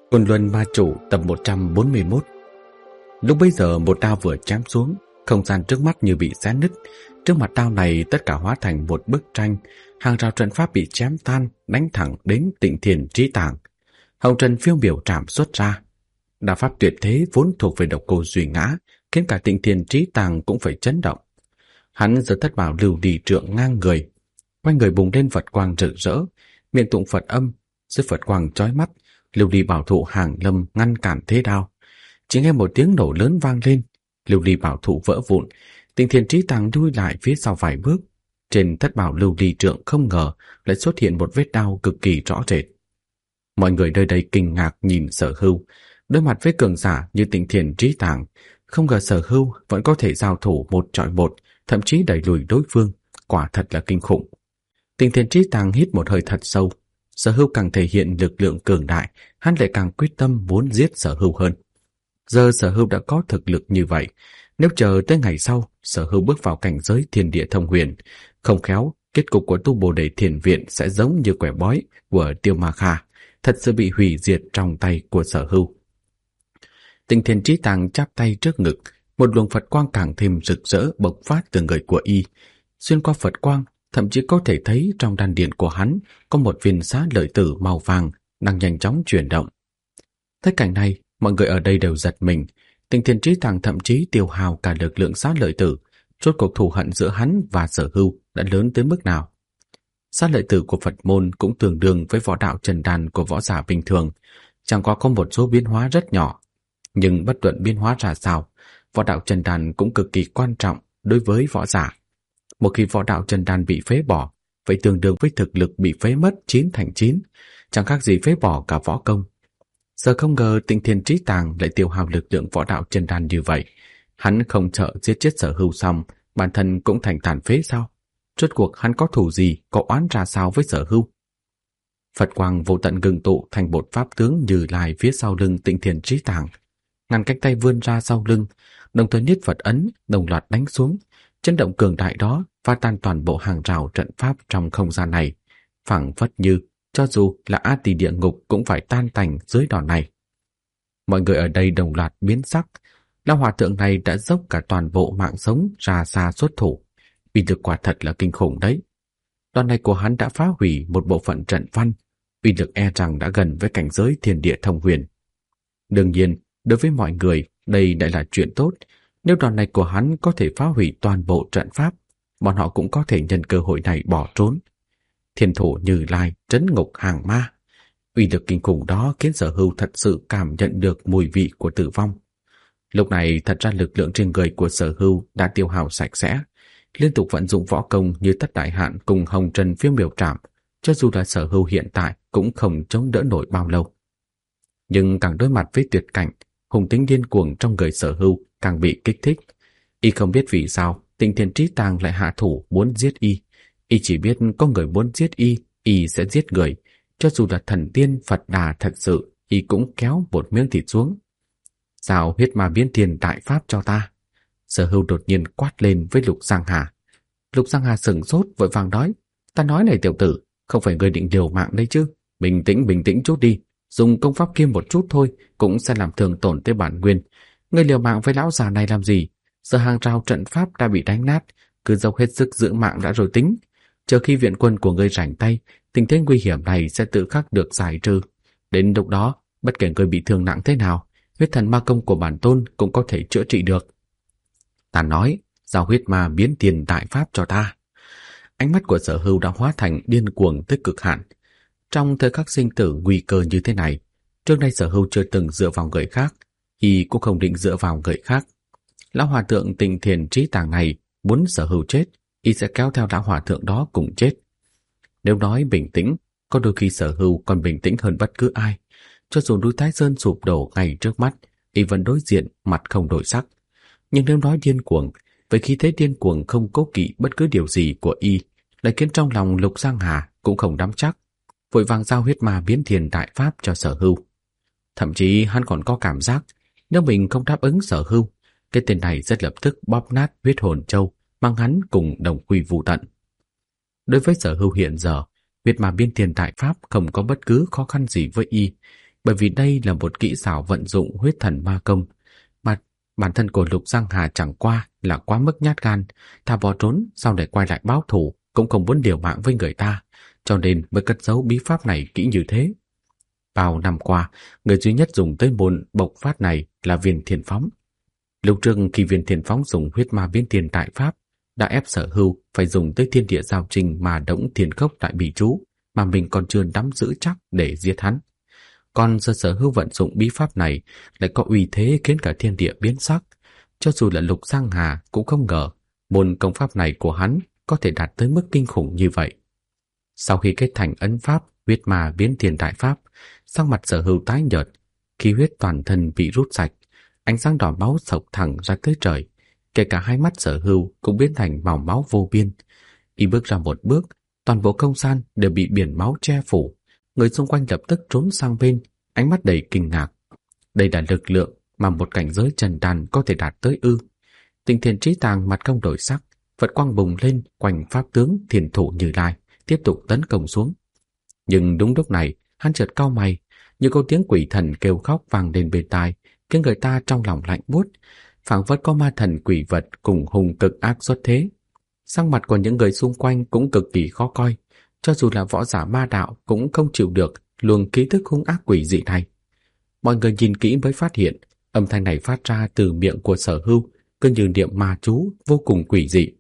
Côn Luân Ma Chủ tập 141. Lúc bấy giờ một đao vừa chém xuống, không gian trước mắt như bị xé nứt. Trước mặt đao này tất cả hóa thành một bức tranh, hàng rào trận pháp bị chém tan, đánh thẳng đến Tịnh Thiền Trí Tàng. Hồng trần phiêu biểu trảm xuất ra. Đao pháp tuyệt thế vốn thuộc về Độc Cô Duy Ngã, khiến cả Tịnh Thiền Trí Tàng cũng phải chấn động. Hắn giơ thất bảo lưu ly trượng ngang người, quanh người bùng lên Phật quang rực rỡ, miệng tụng Phật âm, dưới Phật quang chói mắt, lưu ly bảo thụ hàng lâm ngăn cản thế đao. Chỉ nghe một tiếng nổ lớn vang lên, lưu ly bảo thụ vỡ vụn, Tịnh Thiền Trí Tàng lui lại phía sau vài bước. Trên thất bảo lưu ly trượng không ngờ lại xuất hiện một vết đao cực kỳ rõ rệt. Mọi người nơi đây kinh ngạc nhìn Sở Hưu, đối mặt với cường giả như Tịnh Thiền Trí Tàng, không ngờ Sở Hưu vẫn có thể giao thủ một chọi một, thậm chí đẩy lùi đối phương, quả thật là kinh khủng. Tịnh Thiền Trí Tàng hít một hơi thật sâu. Sở Hưu càng thể hiện lực lượng cường đại, hắn lại càng quyết tâm muốn giết Sở Hưu hơn. Giờ Sở Hưu đã có thực lực như vậy, nếu chờ tới ngày sau Sở Hưu bước vào cảnh giới thiên địa thông huyền, không khéo kết cục của tu Bồ Đề Thiền Viện sẽ giống như quẻ bói của Tiêu Ma Kha, thật sự bị hủy diệt trong tay của Sở Hưu. Tịnh Thiền Trí Tàng chắp tay trước ngực, một luồng Phật quang càng thêm rực rỡ bộc phát từ người của y. Xuyên qua Phật quang, thậm chí có thể thấy trong đan điền của hắn có một viên xá lợi tử màu vàng đang nhanh chóng chuyển động. Thấy cảnh này, mọi người ở đây đều giật mình. Tịnh Thiền Trí Tàng thậm chí tiêu hao cả lực lượng xá lợi tử. Rốt cuộc thù hận giữa hắn và Sở Hưu đã lớn tới mức nào? Xá lợi tử của Phật môn cũng tương đương với võ đạo trần đan của võ giả bình thường, chẳng có một số biến hóa rất nhỏ. Nhưng bất luận biến hóa ra sao, võ đạo trần đan cũng cực kỳ quan trọng đối với võ giả. Một khi võ đạo trần đan bị phế bỏ, vậy tương đương với thực lực bị phế mất 9/9, chẳng khác gì phế bỏ cả võ công. Giờ không ngờ Tịnh Thiền Trí Tàng lại tiêu hao lực lượng võ đạo trần đan như vậy. Hắn không sợ giết chết Sở Hưu xong, bản thân cũng thành tàn phế sao? Rốt cuộc hắn có thù gì, có oán ra sao với Sở Hưu? Phật quang vô tận ngưng tụ thành một pháp tướng Như Lai phía sau lưng Tịnh Thiền Trí Tàng. Ngàn cánh tay vươn ra sau lưng, đồng thời niết Phật ấn đồng loạt đánh xuống. Chấn động cường đại đó phá tan toàn bộ hàng rào trận pháp trong không gian này, phảng phất như cho dù là A Tỳ địa ngục cũng phải tan tành dưới đòn này. Mọi người ở đây đồng loạt biến sắc. Lão hòa thượng này đã dốc cả toàn bộ mạng sống ra xa xuất thủ, uy lực quả thật là kinh khủng đấy. Đòn này của hắn đã phá hủy một bộ phận trận văn, uy lực e rằng đã gần với cảnh giới thiên địa thông huyền. Đương nhiên, đối với mọi người, đây lại là chuyện tốt. Nếu đòn này của hắn có thể phá hủy toàn bộ trận pháp, bọn họ cũng có thể nhân cơ hội này bỏ trốn. Thiên thủ Như Lai trấn ngục hàng ma, uy lực kinh khủng đó khiến Sở Hưu thật sự cảm nhận được mùi vị của tử vong. Lúc này thật ra lực lượng trên người của Sở Hưu đã tiêu hao sạch sẽ, liên tục vận dụng võ công như Tất Đại Hạn cùng Hồng Trần Phiêu Miểu Trảm, cho dù là Sở Hưu hiện tại cũng không chống đỡ nổi bao lâu. Nhưng càng đối mặt với tuyệt cảnh, hùng tính điên cuồng trong người Sở Hưu càng bị kích thích. Y không biết vì sao Tịnh Thiền Trí Tàng lại hạ thủ muốn giết y. Y chỉ biết có người muốn giết y sẽ giết người. Cho dù là thần tiên Phật Đà thật sự, y cũng kéo một miếng thịt xuống. Giao huyết ma biến thiên đại pháp cho ta. Sở Hưu đột nhiên quát lên với Lục Giang Hà. Lục Giang Hà sửng sốt vội vàng nói: Ta nói này tiểu tử, không phải ngươi định liều mạng đấy chứ? Bình tĩnh chút đi. Dùng công pháp kim một chút thôi cũng sẽ làm thương tổn tới bản nguyên. Ngươi liều mạng với lão già này làm gì? Giờ hàng rào trận pháp đã bị đánh nát, cứ dốc hết sức giữ mạng đã rồi tính. Chờ khi viện quân của ngươi rảnh tay, tình thế nguy hiểm này sẽ tự khắc được giải trừ. Đến lúc đó, bất kể ngươi bị thương nặng thế nào, huyết thần ma công của bản tôn cũng có thể chữa trị được. Ta nói, giao huyết ma biến tiền đại pháp cho ta. Ánh mắt của Sở Hưu đã hóa thành điên cuồng tới cực hạn. Trong thời khắc sinh tử nguy cơ như thế này, trước nay Sở Hưu chưa từng dựa vào người khác, y cũng không định dựa vào người khác. Lão hòa thượng Tịnh Thiền Trí Tàng này muốn Sở Hưu chết, y sẽ kéo theo lão hòa thượng đó cùng chết. Nếu nói bình tĩnh, có đôi khi Sở Hưu còn bình tĩnh hơn bất cứ ai. Cho dù núi Thái Sơn sụp đổ ngay trước mắt, y vẫn đối diện mặt không đổi sắc. Nhưng nếu nói điên cuồng, với khí thế điên cuồng không cố kỵ bất cứ điều gì của y, lại khiến trong lòng Lục Giang Hà cũng không nắm chắc, vội vàng giao huyết ma biến thiên đại pháp cho Sở Hưu. Thậm chí hắn còn có cảm giác, nếu mình không đáp ứng Sở Hưu, cái tên này rất lập tức bóp nát huyết hồn châu, mang hắn cùng đồng quy vu tận. Đối với Sở Hưu hiện giờ, huyết ma biến thiên đại pháp không có bất cứ khó khăn gì với y, bởi vì đây là một kỹ xảo vận dụng huyết thần ma công. Mà bản thân của Lục Giang Hà chẳng qua là quá mức nhát gan, thà bỏ trốn sau để quay lại báo thù cũng không muốn liều mạng với người ta, cho nên mới cất giấu bí pháp này kỹ như thế. Bao năm qua, người duy nhất dùng tới môn bộc phát này là Viên Thiên Phóng. Lúc trước khi Viên Thiên Phóng dùng huyết ma biến thiên đại pháp, đã ép Sở Hưu phải dùng tới thiên địa giao trình mà đống thiên khốc đại bì chú, mà mình còn chưa nắm giữ chắc để giết hắn. Còn Sở Hưu vận dụng bí pháp này lại có uy thế khiến cả thiên địa biến sắc. Cho dù là Lục Giang Hà cũng không ngờ môn công pháp này của hắn có thể đạt tới mức kinh khủng như vậy. Sau khi kết thành ấn pháp huyết ma biến thiên đại pháp, sắc mặt Sở Hưu tái nhợt, khí huyết toàn thân bị rút sạch, ánh sáng đỏ máu sộc thẳng ra tới trời, kể cả hai mắt Sở Hưu cũng biến thành màu máu vô biên. Y bước ra một bước, toàn bộ không gian đều bị biển máu che phủ. Người xung quanh lập tức trốn sang bên, ánh mắt đầy kinh ngạc. Đây là lực lượng mà một cảnh giới trần đàn có thể đạt tới ư? Tinh Thiên Trí Tàng mặt không đổi sắc, Phật quang bùng lên quanh pháp tướng Thiền Thủ Như Lai, tiếp tục tấn công xuống. Nhưng đúng lúc này, hắn chợt cau mày, như có tiếng quỷ thần kêu khóc vang lên bên tai, khiến người ta trong lòng lạnh buốt, phảng phất có ma thần quỷ vật cùng hung cực ác xuất thế. Sắc mặt của những người xung quanh cũng cực kỳ khó coi, cho dù là võ giả ma đạo cũng không chịu được luồng khí tức hung ác quỷ dị này. Mọi người nhìn kỹ mới phát hiện, âm thanh này phát ra từ miệng của Sở Hưu, cứ như niệm ma chú vô cùng quỷ dị.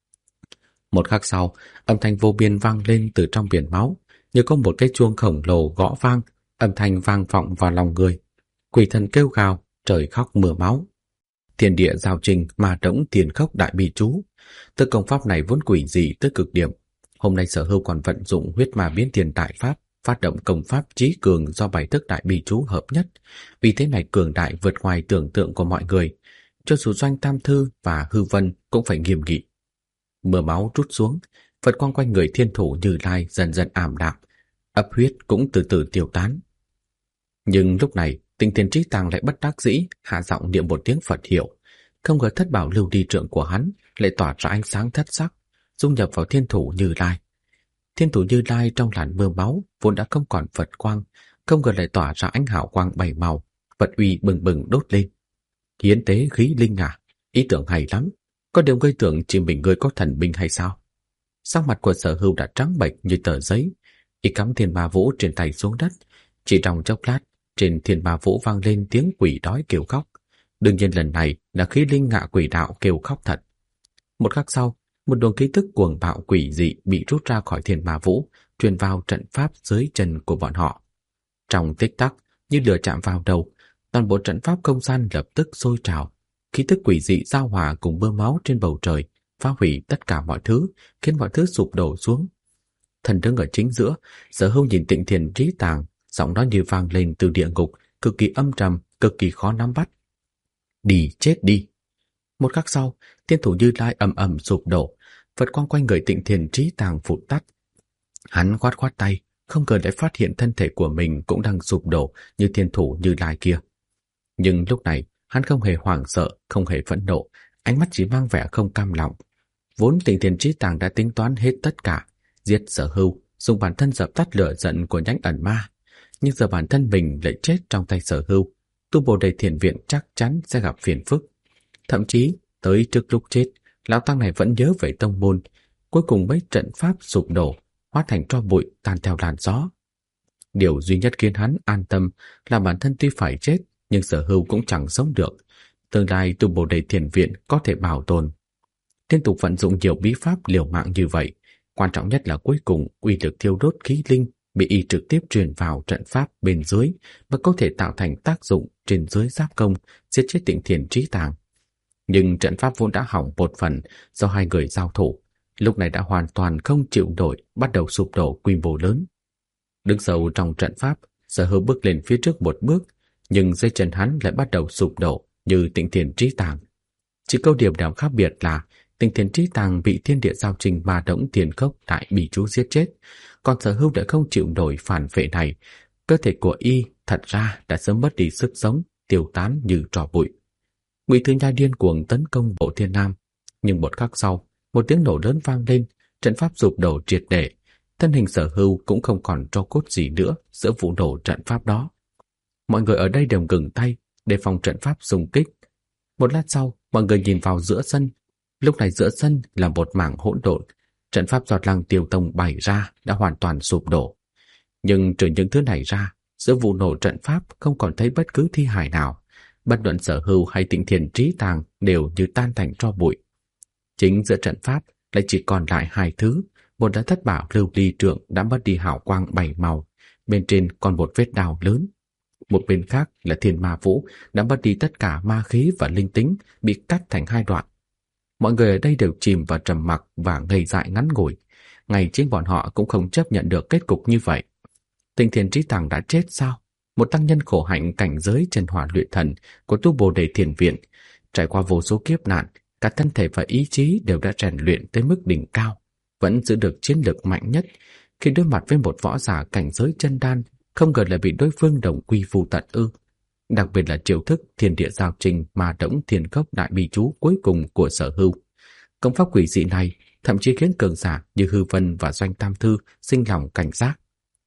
Một khắc sau, âm thanh vô biên vang lên từ trong biển máu, như có một cái chuông khổng lồ gõ vang, âm thanh vang vọng vào lòng người. Quỷ thần kêu gào, trời khóc mưa máu. Thiên địa giao trình mà đống tiền khốc đại bi chú. Từ công pháp này vốn quỷ dị tới cực điểm. Hôm nay Sở Hưu còn vận dụng huyết ma biến tiền đại pháp, phát động công pháp trí cường do 7 thức đại bi chú hợp nhất. Vì thế này cường đại vượt ngoài tưởng tượng của mọi người. Cho dù Doanh Tam Thư và Hư Vân cũng phải nghiêm nghị. Mưa máu trút xuống, Phật quang quanh người Thiên Thủ Như Lai dần dần ảm đạm, ấp huyết cũng từ từ tiêu tán. Nhưng lúc này, Tinh Thiên Trí Tàng lại bất đắc dĩ hạ giọng niệm một tiếng Phật hiệu. Không ngờ thất bảo lưu đi trượng của hắn lại tỏa ra ánh sáng thất sắc, dung nhập vào Thiên Thủ Như Lai. Thiên Thủ Như Lai trong làn mưa máu vốn đã không còn Phật quang, không ngờ lại tỏa ra ánh hào quang bảy màu, Phật uy bừng bừng đốt lên. Hiến tế khí linh à, ý tưởng hay lắm. Có điều ngươi tưởng chỉ mình ngươi có thần binh hay sao? Sắc mặt của Sở Hưu đã trắng bệch như tờ giấy. Y cắm thiên ma vũ trên tay xuống đất. Chỉ trong chốc lát, trên thiên ma vũ vang lên tiếng quỷ đói kêu khóc. Đương nhiên lần này là khí linh ngạ quỷ đạo kêu khóc thật. Một khắc sau, một luồng khí tức cuồng bạo quỷ dị bị rút ra khỏi thiên ma vũ, truyền vào trận pháp dưới chân của bọn họ. Trong tích tắc, như lửa chạm vào đầu, toàn bộ trận pháp không gian lập tức sôi trào. Khí tức quỷ dị giao hòa cùng mưa máu trên bầu trời, phá hủy tất cả mọi thứ, khiến mọi thứ sụp đổ xuống. Thần đứng ở chính giữa, Sở Hưu nhìn Tịnh Thiền Trí Tàng, giọng nói như vang lên từ địa ngục, cực kỳ âm trầm, cực kỳ khó nắm bắt. Đi chết đi! Một khắc sau, Thiên Thủ Như Lai ầm ầm sụp đổ, Phật quang quanh người Tịnh Thiền Trí Tàng phụt tắt. Hắn khoát khoát tay, không ngờ lại phát hiện thân thể của mình cũng đang sụp đổ như Thiên Thủ Như Lai kia. Nhưng lúc này, hắn không hề hoảng sợ, không hề phẫn nộ, ánh mắt chỉ mang vẻ không cam lòng. Vốn Tịnh Thiền Trí Tàng đã tính toán hết tất cả, giết Sở Hưu, dùng bản thân dập tắt lửa giận của nhánh ẩn ma. Nhưng giờ bản thân mình lại chết trong tay Sở Hưu, tu Bồ Đề Thiền Viện chắc chắn sẽ gặp phiền phức. Thậm chí, tới trước lúc chết, lão tăng này vẫn nhớ về tông môn. Cuối cùng mấy trận pháp sụp đổ, hóa thành tro bụi tan theo làn gió. Điều duy nhất khiến hắn an tâm là bản thân tuy phải chết, nhưng Sở Hưu cũng chẳng sống được. Tương lai tu Bồ Đề Thiền Viện có thể bảo tồn. Liên tục vận dụng nhiều bí pháp liều mạng như vậy, quan trọng nhất là cuối cùng uy lực thiêu đốt khí linh bị y trực tiếp truyền vào trận pháp bên dưới và có thể tạo thành tác dụng trên dưới giáp công, giết chết Tịnh Thiền Trí Tàng. Nhưng trận pháp vốn đã hỏng một phần do hai người giao thủ, lúc này đã hoàn toàn không chịu nổi, bắt đầu sụp đổ quy mô lớn. Đứng sâu trong trận pháp, Sở Hưu bước lên phía trước một bước, nhưng dưới chân hắn lại bắt đầu sụp đổ như Tịnh Thiền Trí Tàng. Chỉ có điểm nào khác biệt là Tịnh Thiền Trí Tàng bị thiên địa giao trình ma đống tiền khốc đại bị chú giết chết, còn Sở Hưu đã không chịu nổi phản vệ này. Cơ thể của y thật ra đã sớm mất đi sức sống, tiêu tán như tro bụi. Ngụy Thư Nhai điên cuồng tấn công Bộ Thiên Nam, nhưng một khắc sau, một tiếng nổ lớn vang lên, trận pháp sụp đổ triệt để, thân hình Sở Hưu cũng không còn tro cốt gì nữa giữa vụ nổ trận pháp đó. Mọi người ở đây đều ngừng tay để phòng trận pháp xung kích. Một lát sau, mọi người nhìn vào giữa sân. Lúc này giữa sân là một mảng hỗn độn. Trận pháp do Lăng Tiêu Tông bày ra đã hoàn toàn sụp đổ. Nhưng trừ những thứ này ra, giữa vụ nổ trận pháp không còn thấy bất cứ thi hài nào. Bất luận Sở Hưu hay Tịnh Thiền Trí Tàng đều như tan thành tro bụi. Chính giữa trận pháp lại chỉ còn lại hai thứ. Một là thất bảo lưu ly trượng đã mất đi hào quang bảy màu, bên trên còn một vết đào lớn. Một bên khác là Thiên Ma Vũ đã mất đi tất cả ma khí và linh tính, bị cắt thành hai đoạn. Mọi người ở đây đều chìm vào trầm mặc và ngây dại ngắn ngủi. Ngay chính bọn họ cũng không chấp nhận được kết cục như vậy. Tịnh Thiền Trí Tàng đã chết sao? Một tăng nhân khổ hạnh cảnh giới chân hỏa luyện thần của tu Bồ Đề Thiền Viện, trải qua vô số kiếp nạn, cả thân thể và ý chí đều đã rèn luyện tới mức đỉnh cao, vẫn giữ được chiến lực mạnh nhất. Khi đối mặt với một võ giả cảnh giới chân đan, không ngờ lại bị đối phương đồng quy vu tận ư. Đặc biệt là chiêu thức Thiên Địa Giao Trình mà Đổng Thiên Cốc đại bi chú cuối cùng của Sở Hưu. Công pháp quỷ dị này thậm chí khiến cường giả như Hư Vân và Doanh Tam Thư sinh lòng cảnh giác.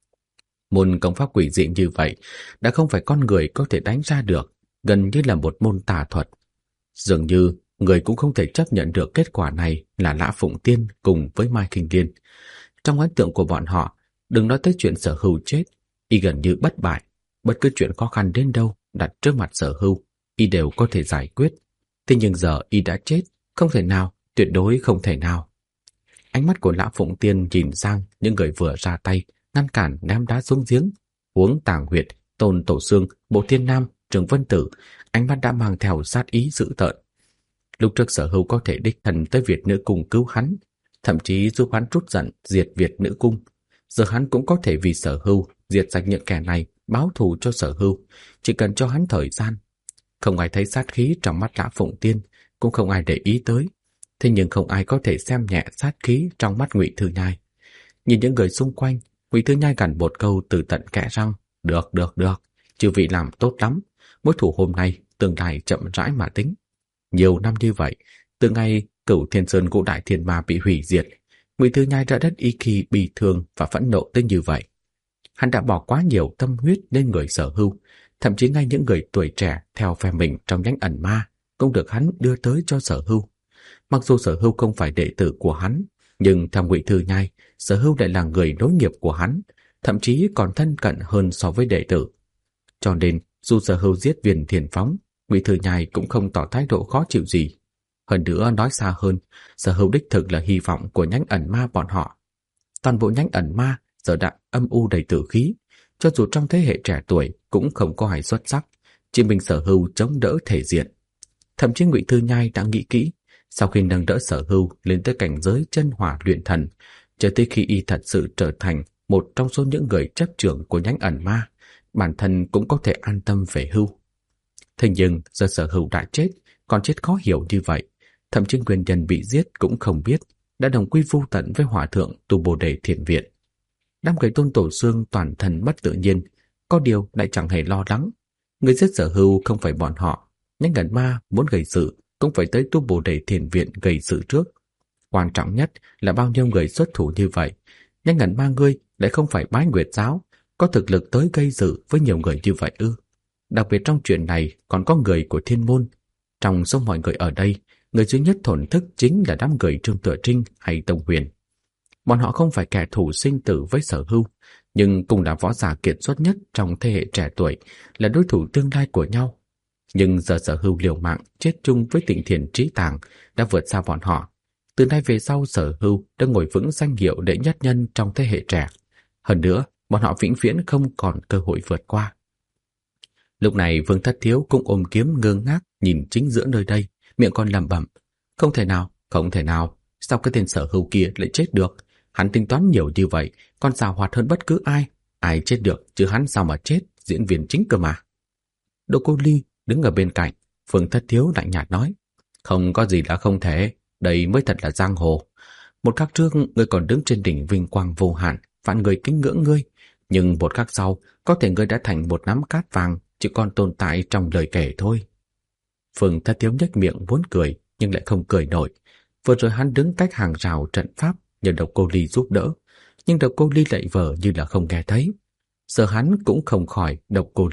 Môn công pháp quỷ dị như vậy đã không phải con người có thể đánh ra được, gần như là một môn tà thuật. Dường như người cũng không thể chấp nhận được kết quả này là Lã Phụng Tiên cùng với Mai Kinh Liên. Trong ấn tượng của bọn họ, đừng nói tới chuyện Sở Hưu chết, y gần như bất bại. Bất cứ chuyện khó khăn đến đâu đặt trước mặt Sở Hưu, y đều có thể giải quyết. Thế nhưng giờ y đã chết, không thể nào, tuyệt đối không thể nào. Ánh mắt của Lã Phụng Tiên nhìn sang những người vừa ra tay, ngăn cản ném đá xuống giếng. Huống Tàng Huyệt, Tôn Tổ Xương, Bộ Thiên Nam, Trường Vân Tử, ánh mắt đã mang theo sát ý dữ tợn. Lúc trước Sở Hưu có thể đích thân tới Việt Nữ Cung cứu hắn, thậm chí giúp hắn trút giận diệt Việt Nữ Cung. Giờ hắn cũng có thể vì Sở Hưu diệt sạch những kẻ này, báo thù cho Sở Hưu, chỉ cần cho hắn thời gian. Không ai thấy sát khí trong mắt Lã Phụng Tiên, cũng không ai để ý tới. Thế nhưng không ai có thể xem nhẹ sát khí trong mắt Ngụy Thư Nhai. Nhìn những người xung quanh, Ngụy Thư Nhai gằn một câu từ tận kẽ răng: Được, chư vị làm tốt lắm. Mối thù hôm nay tương lai chậm rãi mà tính. Nhiều năm như vậy, từ ngày Cửu Thiên Sơn Ngũ Đại Thiên Ma bị hủy diệt, Ngụy Thư Nhai đã rất ít khi bi thương và phẫn nộ tới như vậy. Hắn đã bỏ quá nhiều tâm huyết lên người Sở Hưu, thậm chí ngay những người tuổi trẻ theo phe mình trong nhánh ẩn ma cũng được hắn đưa tới cho Sở Hưu. Mặc dù Sở Hưu không phải đệ tử của hắn, nhưng theo Ngụy Thư Nhai, Sở Hưu lại là người nối nghiệp của hắn, thậm chí còn thân cận hơn so với đệ tử. Cho nên, dù Sở Hưu giết Viên Thiền Phóng, Ngụy Thư Nhai cũng không tỏ thái độ khó chịu gì. Hơn nữa, nói xa hơn, Sở Hưu đích thực là hy vọng của nhánh ẩn ma bọn họ. Toàn bộ nhánh ẩn ma giờ đã âm u đầy tử khí, cho dù trong thế hệ trẻ tuổi cũng không có ai xuất sắc, chỉ mình Sở Hưu chống đỡ thể diện. Thậm chí Ngụy Thư Nhai đã nghĩ kỹ, sau khi nâng đỡ Sở Hưu lên tới cảnh giới chân hỏa luyện thần, cho tới khi y thật sự trở thành một trong số những người chấp trưởng của nhánh ẩn ma, bản thân cũng có thể an tâm về hưu. Thế nhưng giờ Sở Hưu đã chết, còn chết khó hiểu như vậy, thậm chí nguyên nhân bị giết cũng không biết, đã đồng quy vu tận với hòa thượng tu Bồ Đề Thiền Viện. Đám người Tôn Tổ Xương toàn thân bất tự nhiên, có điều lại chẳng hề lo lắng. Người giết Sở Hưu không phải bọn họ, nhánh ẩn ma muốn gây sự cũng phải tới tu Bồ Đề Thiền Viện gây sự trước. Quan trọng nhất là bao nhiêu người xuất thủ như vậy, nhánh ẩn ma ngươi lại không phải Bái Nguyệt giáo, có thực lực tới gây sự với nhiều người như vậy ư? Đặc biệt trong chuyện này còn có người của Thiên Môn. Trong số mọi người ở đây, người duy nhất thổn thức chính là đám người Trương Tựa Trinh hay Tông Huyền. Bọn họ không phải kẻ thù sinh tử với Sở Hưu, nhưng cũng là võ giả kiệt xuất nhất trong thế hệ trẻ tuổi, là đối thủ tương lai của nhau. Nhưng giờ Sở Hưu liều mạng chết chung với Tịnh Thiền Trí Tàng đã vượt xa bọn họ. Từ nay về sau, Sở Hưu đã ngồi vững danh hiệu đệ nhất nhân trong thế hệ trẻ. Hơn nữa, bọn họ vĩnh viễn không còn cơ hội vượt qua. Lúc này Vương Thất Thiếu cũng ôm kiếm ngơ ngác nhìn chính giữa nơi đây, miệng còn lẩm bẩm: không thể nào, sao cái tên Sở Hưu kia lại chết được? Hắn tính toán nhiều như vậy, còn giàu hoạt hơn bất cứ ai chết được, chứ hắn sao mà chết, diễn viên chính cơ mà. Đỗ Cô Ly đứng ở bên cạnh, Vương Thất Thiếu lạnh nhạt nói: không có gì là không thể, đây mới thật là giang hồ. Một khắc trước ngươi còn đứng trên đỉnh vinh quang vô hạn, vạn người kính ngưỡng ngươi, nhưng một khắc sau có thể ngươi đã thành một nắm cát vàng, chỉ còn tồn tại trong lời kể thôi. Vương Thất Thiếu nhếch miệng muốn cười, nhưng lại không cười nổi. Vừa rồi hắn đứng cách hàng rào trận pháp nhờ Độc Cô Ly giúp đỡ, nhưng Độc Cô Ly lại vờ như là không nghe thấy. Giờ hắn cũng không khỏi Độc Cô Ly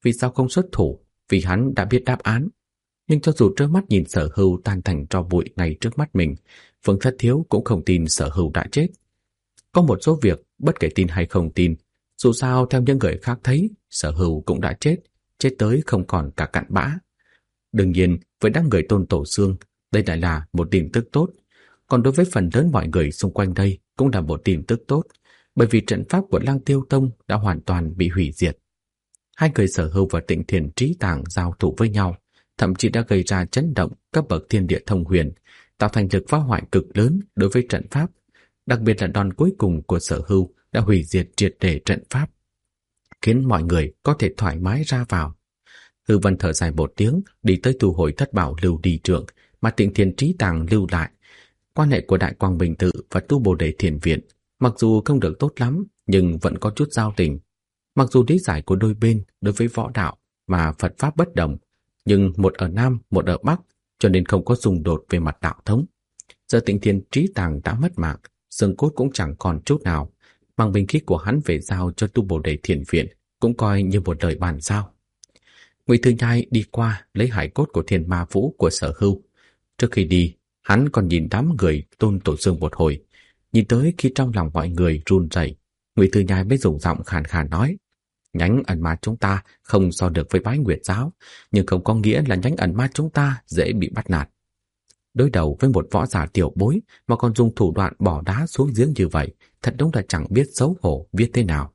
Vì sao không xuất thủ? Vì hắn đã biết đáp án. Nhưng cho dù trơ mắt nhìn Sở Hưu tan thành tro bụi ngay trước mắt mình, Phương Thất Thiếu cũng không tin Sở Hưu đã chết. Có một số việc, bất kể tin hay không tin, dù sao theo những người khác thấy, Sở Hưu cũng đã chết, chết tới không còn cả cặn bã. Đương nhiên, với đám người Tôn Tổ Xương, đây lại là một tin tức tốt. Còn đối với phần lớn mọi người xung quanh đây cũng là một tin tức tốt, bởi vì trận pháp của Lăng Tiêu Tông đã hoàn toàn bị hủy diệt. Hai người Sở Hưu và Tịnh Thiền Trí Tàng giao thủ với nhau, thậm chí đã gây ra chấn động cấp bậc thiên địa thông huyền, tạo thành lực phá hoại cực lớn đối với trận pháp. Đặc biệt là đòn cuối cùng của Sở Hưu đã hủy diệt triệt để trận pháp, khiến mọi người có thể thoải mái ra vào. Hư Vân thở dài một tiếng, đi tới thu hồi thất bảo lưu đi trượng mà Tịnh Thiền Trí Tàng lưu lại. Quan hệ của Đại Quang Bình Tự và Tu Bồ Đề Thiền Viện mặc dù không được tốt lắm, nhưng vẫn có chút giao tình. Mặc dù lý giải của đôi bên đối với võ đạo và Phật pháp bất đồng, nhưng một ở Nam, một ở Bắc, cho nên không có xung đột về mặt đạo thống. Giờ Tịnh Thiền Trí Tàng đã mất mạng, xương cốt cũng chẳng còn chút nào, mang binh khí của hắn về giao cho Tu Bồ Đề Thiền Viện cũng coi như một lời bàn giao. Ngụy Thư Nhai đi qua lấy hải cốt của Thiên Ma Vũ của Sở Hưu. Trước khi đi, hắn còn nhìn đám người Tôn Tổ Xương một hồi, nhìn tới khi trong lòng mọi người run rẩy, Ngụy Thư Nhai mới dùng giọng khàn khàn nói: nhánh ẩn ma chúng ta không so được với Bái Nguyệt giáo, nhưng không có nghĩa là nhánh ẩn ma chúng ta dễ bị bắt nạt. Đối đầu với một võ giả tiểu bối mà còn dùng thủ đoạn bỏ đá xuống giếng như vậy, thật đúng là chẳng biết xấu hổ viết thế nào.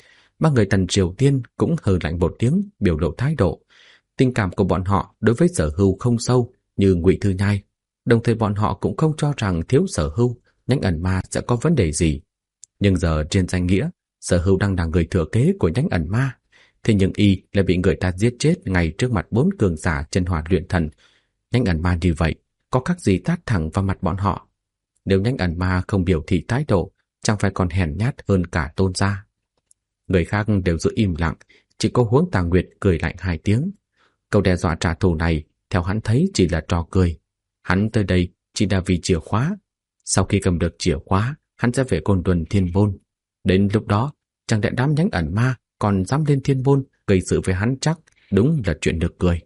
Ba người Tần Triều Tiên cũng hừ lạnh một tiếng, biểu lộ thái độ. Tình cảm của bọn họ đối với Sở Hưu không sâu như Ngụy Thư Nhai, đồng thời bọn họ cũng không cho rằng thiếu Sở Hưu, nhánh ẩn ma sẽ có vấn đề gì. Nhưng giờ trên danh nghĩa, Sở Hưu đang là người thừa kế của nhánh ẩn ma, thế nhưng y lại bị người ta giết chết ngay trước mặt 4 cường giả chân hỏa luyện thần. Nhánh ẩn ma như vậy, có khác gì tát thẳng vào mặt bọn họ? Nếu nhánh ẩn ma không biểu thị thái độ, chẳng phải còn hèn nhát hơn cả Tôn gia. Người khác đều giữ im lặng, chỉ có Huống Tà Nguyệt cười lạnh 2 tiếng. Câu đe dọa trả thù này, theo hắn thấy chỉ là trò cười. Hắn tới đây chỉ là vì chìa khóa. Sau khi cầm được chìa khóa, hắn sẽ về Côn Luân Thiên Môn. Đến lúc đó, chẳng lẽ đám nhánh ẩn ma còn dám lên Thiên Môn gây sự với hắn chắc, đúng là chuyện được cười.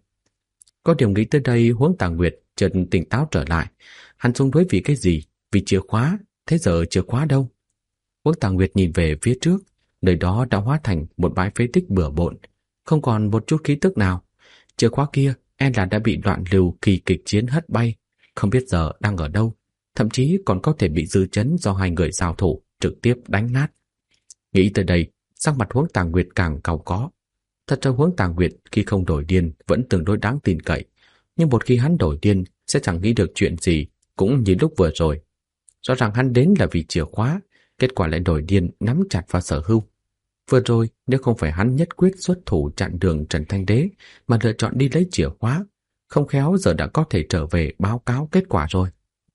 Có điều nghĩ tới đây, Huống Tà Nguyệt chợt tỉnh táo trở lại. Hắn xuống núi vì cái gì? Vì chìa khóa. Thế giờ chìa khóa đâu? Huống Tà Nguyệt nhìn về phía trước, nơi đó đã hóa thành một bãi phế tích bừa bộn, không còn một chút khí tức nào. Chìa khóa kia e là đã bị Đoạn Lưu kỳ kịch chiến hất bay, không biết giờ đang ở đâu, thậm chí còn có thể bị dư chấn do hai người giao thủ trực tiếp đánh nát. Nghĩ tới đây, sắc mặt Huống Tà Nguyệt càng cau có. Thật ra Huống Tà Nguyệt khi không đổi điên vẫn tương đối đáng tin cậy, nhưng một khi hắn đổi điên sẽ chẳng nghĩ được chuyện gì, cũng như lúc vừa rồi. Rõ ràng hắn đến là vì chìa khóa, kết quả lại đổi điên nắm chặt vào Sở Hưu. Vừa rồi, nếu không phải hắn nhất quyết xuất thủ chặn đường Trần Thanh Đế mà lựa chọn đi lấy chìa khóa, không khéo giờ đã có thể trở về báo cáo kết quả rồi.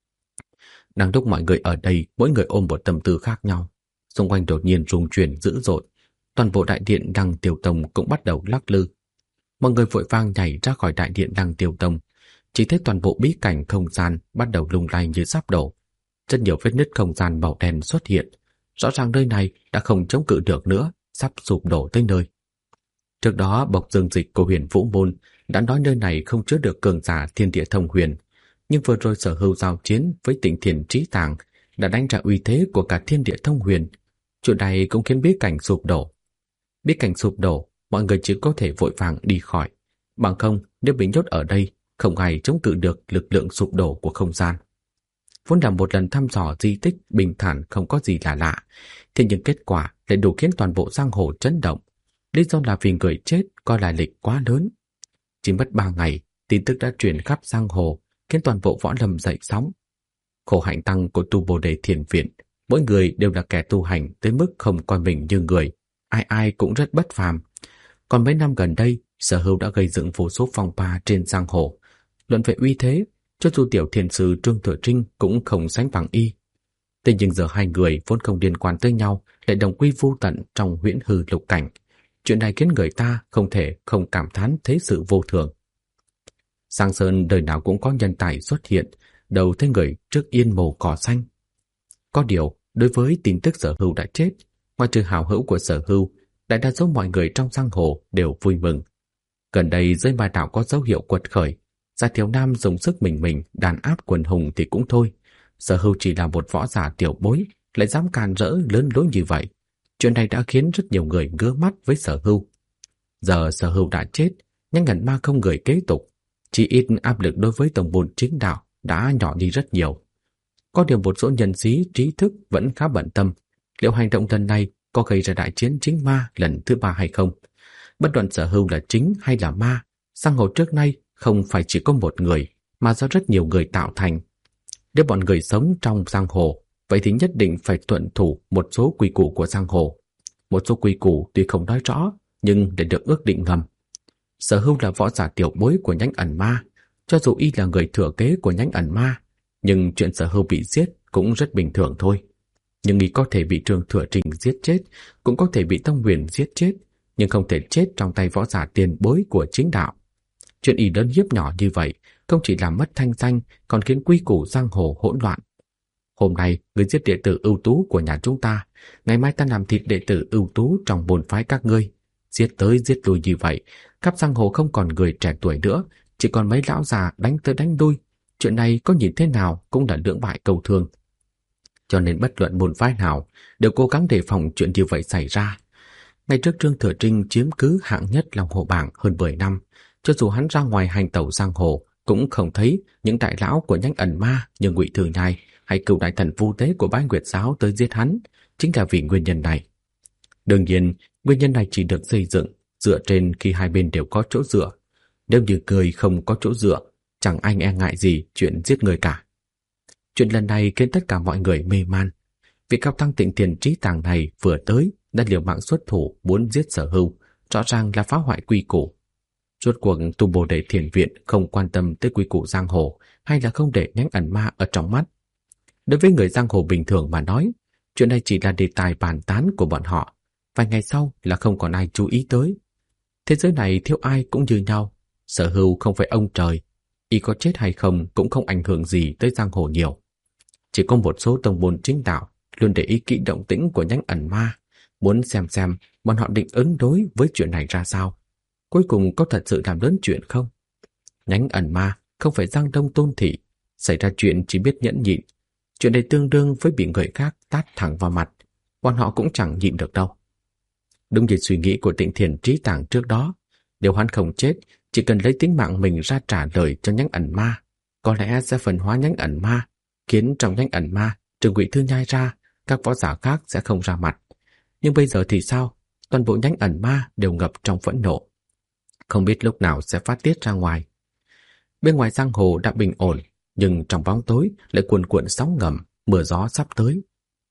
Đang lúc mọi người ở đây mỗi người ôm một tâm tư khác nhau, xung quanh đột nhiên rung chuyển dữ dội, toàn bộ đại điện Lăng Tiêu Tông cũng bắt đầu lắc lư. Mọi người vội vàng nhảy ra khỏi đại điện Lăng Tiêu Tông, chỉ thấy toàn bộ bí cảnh không gian bắt đầu lung lay như sắp đổ. Rất nhiều vết nứt không gian màu đen xuất hiện, rõ ràng nơi này đã không chống cự được nữa, sắp sụp đổ tới nơi. Trước đó bộc dương dịch của Huyền Vũ Môn đã nói nơi này không chứa được cường giả thiên địa thông huyền, nhưng vừa rồi Sở Hưu giao chiến với Tịnh Thiền Trí Tàng đã đánh ra uy thế của cả thiên địa thông huyền. Chuyện này cũng khiến bí cảnh sụp đổ. Bí cảnh sụp đổ, mọi người chỉ có thể vội vàng đi khỏi, bằng không nếu bị nhốt ở đây, không ai chống cự được lực lượng sụp đổ của không gian. Vốn là một lần thăm dò di tích bình thản không có gì là lạ, thế nhưng kết quả lại đủ khiến toàn bộ giang hồ chấn động. Lý do là vì người chết coi là lịch quá lớn. Chỉ mất 3 ngày, tin tức đã truyền khắp giang hồ, khiến toàn bộ võ lâm dậy sóng. Khổ hạnh tăng của Tu Bồ Đề Thiền Viện, mỗi người đều là kẻ tu hành tới mức không coi mình như người, ai ai cũng rất bất phàm. Còn mấy năm gần đây, Sở Hưu đã gây dựng vô số phong ba trên giang hồ. Luận về uy thế, cho dù tiểu thiền sư Trương Thừa Trinh cũng không sánh bằng y. Thế nhưng giờ hai người vốn không liên quan tới nhau lại đồng quy vô tận trong huyễn hư lục cảnh. Chuyện này khiến người ta không thể không cảm thán thế sự vô thường. Giang Sơn đời nào cũng có nhân tài xuất hiện, đầu thấy người trước yên mồ cỏ xanh. Có điều, đối với tin tức Sở Hưu đã chết, ngoài trừ hảo hữu của Sở Hưu, đại đa số mọi người trong giang hồ đều vui mừng, Gần đây giới ma đạo có dấu hiệu quật khởi, Gia Thiếu Nam dùng sức mình đàn áp quần hùng thì cũng thôi. Sở Hưu chỉ là một võ giả tiểu bối, lại dám càn rỡ lớn lối như vậy. Chuyện này đã khiến rất nhiều người ngứa mắt với Sở Hưu. Giờ Sở Hưu đã chết, nhưng ngẩn ma không người kế tục, chỉ ít áp lực đối với tổng môn chính đạo đã nhỏ đi rất nhiều. Có điều một số nhân sĩ trí thức vẫn khá bận tâm, liệu hành động lần này có gây ra đại chiến chính ma lần thứ 3 hay không. Bất luận Sở Hưu là chính hay là ma, giang hồ trước nay không phải chỉ có một người, mà do rất nhiều người tạo thành. Nếu bọn người sống trong giang hồ, vậy thì nhất định phải tuân thủ một số quy củ của giang hồ. Một số quy củ tuy không nói rõ, nhưng để được ước định ngầm. Sở Hưu là võ giả tiểu bối của nhánh ẩn ma, cho dù y là người thừa kế của nhánh ẩn ma, nhưng chuyện Sở Hưu bị giết cũng rất bình thường thôi. Nhưng y có thể bị Trương Thừa Trình giết chết, cũng có thể bị Tông Huyền giết chết, nhưng không thể chết trong tay võ giả tiền bối của chính đạo. Chuyện y lớn hiếp nhỏ như vậy không chỉ làm mất thanh danh, còn khiến quy củ giang hồ hỗn loạn. Hôm nay ngươi giết đệ tử ưu tú của nhà chúng ta, ngày mai ta làm thịt đệ tử ưu tú trong môn phái các ngươi. Giết tới giết lui như vậy, khắp giang hồ không còn người trẻ tuổi nữa, chỉ còn mấy lão già đánh tới đánh lui. Chuyện này có nhìn thế nào cũng là lưỡng bại câu thương. Cho nên bất luận môn phái nào đều cố gắng đề phòng chuyện như vậy xảy ra. Ngày trước Trương Thừa Trinh chiếm cứ hạng nhất Long Hồ bảng hơn 10 năm, cho dù hắn ra ngoài hành tẩu giang hồ cũng không thấy những đại lão của nhánh ẩn ma như Ngụy Thừa Nhai hay Cửu Đại Thần Vu Tế của Bái Nguyệt giáo tới giết hắn, chính là vì nguyên nhân này. Đương nhiên, nguyên nhân này chỉ được xây dựng dựa trên khi hai bên đều có chỗ dựa. Nếu như người không có chỗ dựa, chẳng ai e ngại gì chuyện giết người cả. Chuyện lần này khiến tất cả mọi người mê man. Vị cao tăng Tịnh Thiền Trí Tàng này vừa tới đã liều mạng xuất thủ muốn giết Sở Hưu, rõ ràng là phá hoại quy củ. Rốt cuộc Tu Bồ Đề Thiền Viện không quan tâm tới quy củ giang hồ, hay là không để nhánh ẩn ma ở trong mắt. Đối với người giang hồ bình thường mà nói, chuyện này chỉ là đề tài bàn tán của bọn họ, vài ngày sau là không còn ai chú ý tới. Thế giới này thiếu ai cũng như nhau, Sở Hưu không phải ông trời, y có chết hay không cũng không ảnh hưởng gì tới giang hồ nhiều. Chỉ có một số tông môn chính đạo luôn để ý kỹ động tĩnh của nhánh ẩn ma, muốn xem bọn họ định ứng đối với chuyện này ra sao. Cuối cùng có thật sự làm lớn chuyện không? Nhánh ẩn ma không phải Giang Đông Tôn Thị, xảy ra chuyện chỉ biết nhẫn nhịn. Chuyện này tương đương với bị người khác tát thẳng vào mặt, bọn họ cũng chẳng nhịn được đâu. Đúng như suy nghĩ của Tịnh Thiền Trí Tàng trước đó, nếu hắn không chết, chỉ cần lấy tính mạng mình ra trả lời cho nhánh ẩn ma, có lẽ sẽ phân hóa nhánh ẩn ma, khiến trong nhánh ẩn ma, trừ Ngụy Thư Nhai ra, các võ giả khác sẽ không ra mặt. Nhưng bây giờ thì sao? Toàn bộ nhánh ẩn ma đều ngập trong phẫn nộ, không biết lúc nào sẽ phát tiết ra ngoài. Bên ngoài giang hồ đã bình ổn, nhưng trong bóng tối lại cuồn cuộn sóng ngầm, mưa gió sắp tới.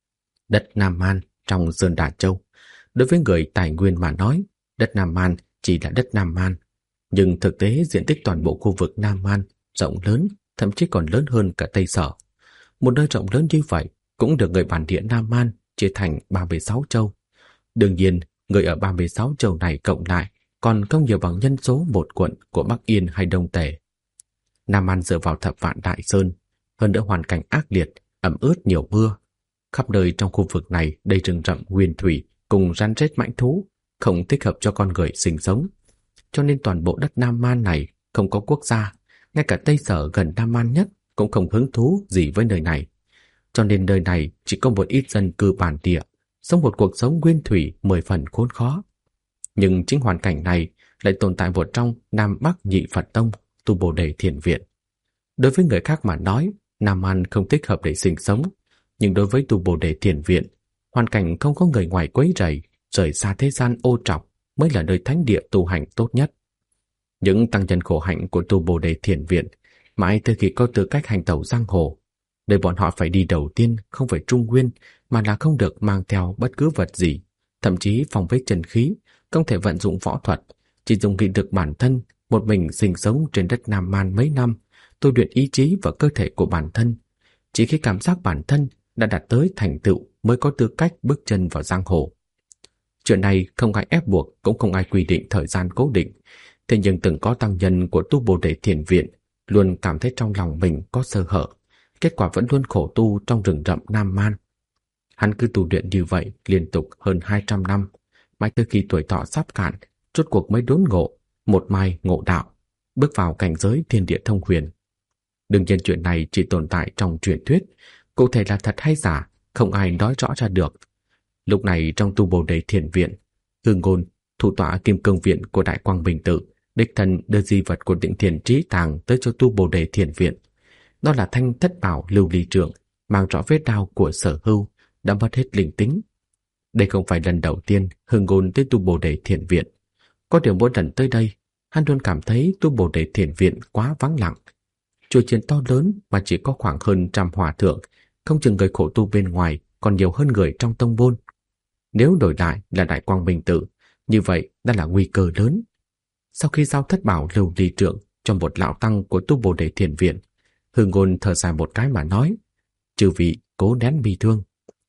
Đất Nam Man trong Sơn Đà Châu, đối với người tài nguyên mà nói, đất Nam Man chỉ là đất Nam Man, nhưng thực tế diện tích toàn bộ khu vực Nam Man rộng lớn, thậm chí còn lớn hơn cả Tây Sở. Một nơi rộng lớn như vậy cũng được người bản địa Nam Man chia thành 36 châu. Đương nhiên, người ở 36 châu này cộng lại còn không nhiều bằng nhân số một quận của Bắc Yên hay Đông Tề. Nam Man dựa vào Thập Vạn Đại Sơn, hơn nữa hoàn cảnh ác liệt, ẩm ướt nhiều mưa. Khắp nơi trong khu vực này đầy rừng rậm nguyên thủy cùng rắn rết mãnh thú, không thích hợp cho con người sinh sống. Cho nên toàn bộ đất Nam Man này không có quốc gia, ngay cả Tây Sở gần Nam Man nhất cũng không hứng thú gì với nơi này. Cho nên nơi này chỉ có một ít dân cư bản địa, sống một cuộc sống nguyên thủy 10 phần khốn khó. Nhưng chính hoàn cảnh này lại tồn tại một trong Nam Bắc Nhị Phật Tông, Tu Bồ Đề Thiền Viện. Đối với người khác mà nói, Nam Man không thích hợp để sinh sống, nhưng đối với Tu Bồ Đề Thiền Viện, hoàn cảnh không có người ngoài quấy rầy, rời xa thế gian ô trọc mới là nơi thánh địa tu hành tốt nhất. Những tăng nhân khổ hạnh của Tu Bồ Đề Thiền Viện mãi tới khi có tư cách hành tẩu giang hồ, nơi bọn họ phải đi đầu tiên không phải trung nguyên, mà là không được mang theo bất cứ vật gì, thậm chí phong vết chân khí, không thể vận dụng võ thuật, chỉ dùng nghị lực bản thân, một mình sinh sống trên đất Nam Man mấy năm, tôi luyện ý chí và cơ thể của bản thân. Chỉ khi cảm giác bản thân đã đạt tới thành tựu mới có tư cách bước chân vào giang hồ. Chuyện này không ai ép buộc, cũng không ai quy định thời gian cố định. Thế nhưng từng có tăng nhân của Tu Bồ Đề Thiền Viện luôn cảm thấy trong lòng mình có sơ hở, kết quả vẫn luôn khổ tu trong rừng rậm Nam Man. Hắn cứ tu luyện như vậy liên tục hơn 200 năm, mãi tới khi tuổi thọ sắp cạn, rốt cuộc mới đốn ngộ, một mai ngộ đạo, bước vào cảnh giới thiên địa thông huyền. Đương nhiên chuyện này chỉ tồn tại trong truyền thuyết, cụ thể là thật hay giả, không ai nói rõ ra được. Lúc này trong tu Bồ Đề Thiền Viện, Hương Ngôn, thủ tọa Kim Cương Viện của Đại Quang Minh Tự, đích thân đưa di vật của Tịnh Thiền Trí Tàng tới cho tu Bồ Đề Thiền Viện. Đó là thanh thất bảo lưu ly trượng, mang rõ vết đao của Sở Hưu, đã mất hết linh tính. Đây không phải lần đầu tiên Hương Ngôn tới tu Bồ Đề Thiền Viện. Có điều mỗi lần tới đây, hắn luôn cảm thấy tu Bồ Đề Thiền Viện quá vắng lặng. Chùa chiền to lớn mà chỉ có khoảng hơn 100 hòa thượng, không chừng người khổ tu bên ngoài còn nhiều hơn người trong tông môn. Nếu đổi lại là Đại Quang Minh Tự, như vậy đã là nguy cơ lớn. Sau khi giao thất bảo lưu ly trượng cho một lão tăng của tu Bồ Đề Thiền Viện, Hương Ngôn thở dài một cái mà nói: "Chư vị cố nén bi thương."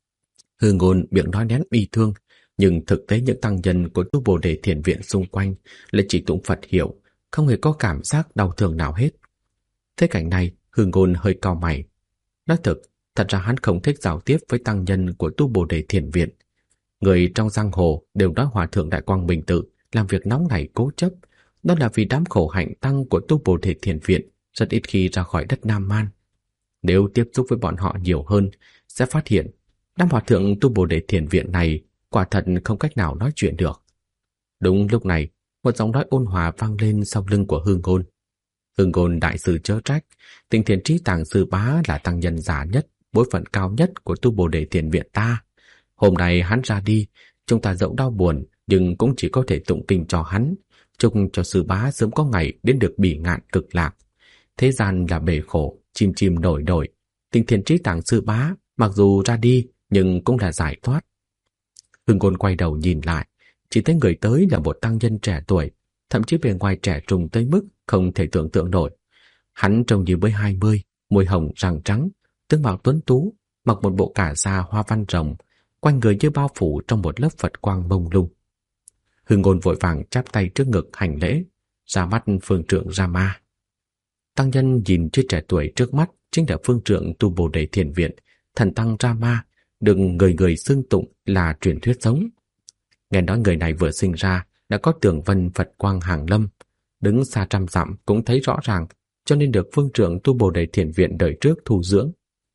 Hương Ngôn miệng nói nén bi thương, nhưng thực tế những tăng nhân của tu Bồ Đề Thiền Viện xung quanh lại chỉ tụng Phật hiệu, không hề có cảm giác đau thương nào hết. Thế cảnh này, Hương Ngôn hơi cau mày. Nói thật ra hắn không thích giao tiếp với tăng nhân của tu Bồ Đề Thiền Viện. Người trong giang hồ đều nói hòa thượng Đại Quang Minh Tự làm việc nóng nảy cố chấp, đó là vì đám khổ hạnh tăng của tu Bồ Đề Thiền Viện rất ít khi ra khỏi đất Nam Man. Nếu tiếp xúc với bọn họ nhiều hơn, sẽ phát hiện đám hòa thượng tu Bồ Đề Thiền Viện này quả thật không cách nào nói chuyện được. Đúng lúc này, một giọng nói ôn hòa vang lên sau lưng của Hương Ngôn. Hương Ngôn đại sư chớ trách, Tịnh Thiền Trí Tàng sư bá là tăng nhân già nhất, bối phận cao nhất của tu Bồ Đề Thiền Viện ta. Hôm nay hắn ra đi, chúng ta dẫu đau buồn nhưng cũng chỉ có thể tụng kinh cho hắn, chúc cho sư bá sớm có ngày đến được bỉ ngạn cực lạc. Thế gian là bể khổ, chim chim nổi nổi. Tịnh Thiền Trí Tàng sư bá mặc dù ra đi nhưng cũng là giải thoát. Hương Ngôn quay đầu nhìn lại, chỉ thấy người tới là một tăng nhân trẻ tuổi, thậm chí bề ngoài trẻ trung tới mức không thể tưởng tượng nổi. Hắn trông như mới 20, môi hồng răng trắng, tướng mạo tuấn tú, mặc một bộ cà sa hoa văn rồng, quanh người như bao phủ trong một lớp Phật quang mông lung. Hương Ngôn vội vàng chắp tay trước ngực hành lễ, ra mắt phương trượng Rama. Tăng nhân nhìn chưa trẻ tuổi trước mắt chính là phương trượng tu Bồ Đề Thiền Viện, thần tăng Rama, được người người xưng tụng là truyền thuyết sống. Nghe nói người này vừa sinh ra đã có tường vân Phật quang hàng lâm, đứng xa trăm dặm cũng thấy rõ ràng, cho nên được phương trượng tu Bồ Đề Thiền Viện đời trước thu dưỡng.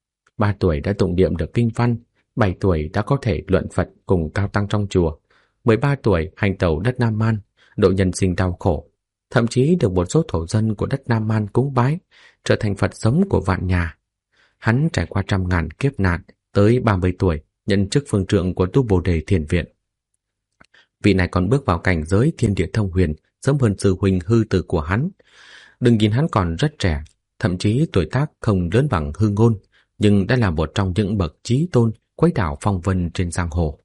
3 tuổi đã tụng niệm được kinh văn, 7 tuổi đã có thể luận Phật cùng cao tăng trong chùa, 13 tuổi hành tẩu đất Nam Man, độ nhân sinh đau khổ, thậm chí được một số thổ dân của đất Nam Man cúng bái, trở thành Phật sống của vạn nhà. Hắn trải qua trăm ngàn kiếp nạn, tới 30 tuổi nhận chức phương trượng của tu Bồ Đề Thiền Viện. Vị này còn bước vào cảnh giới thiên địa thông huyền sớm hơn sư huynh Hư Tử của hắn. Đừng nhìn hắn còn rất trẻ, thậm chí tuổi tác không lớn bằng Hương Ngôn, nhưng đã là một trong những bậc chí tôn quấy đảo phong vân trên giang hồ.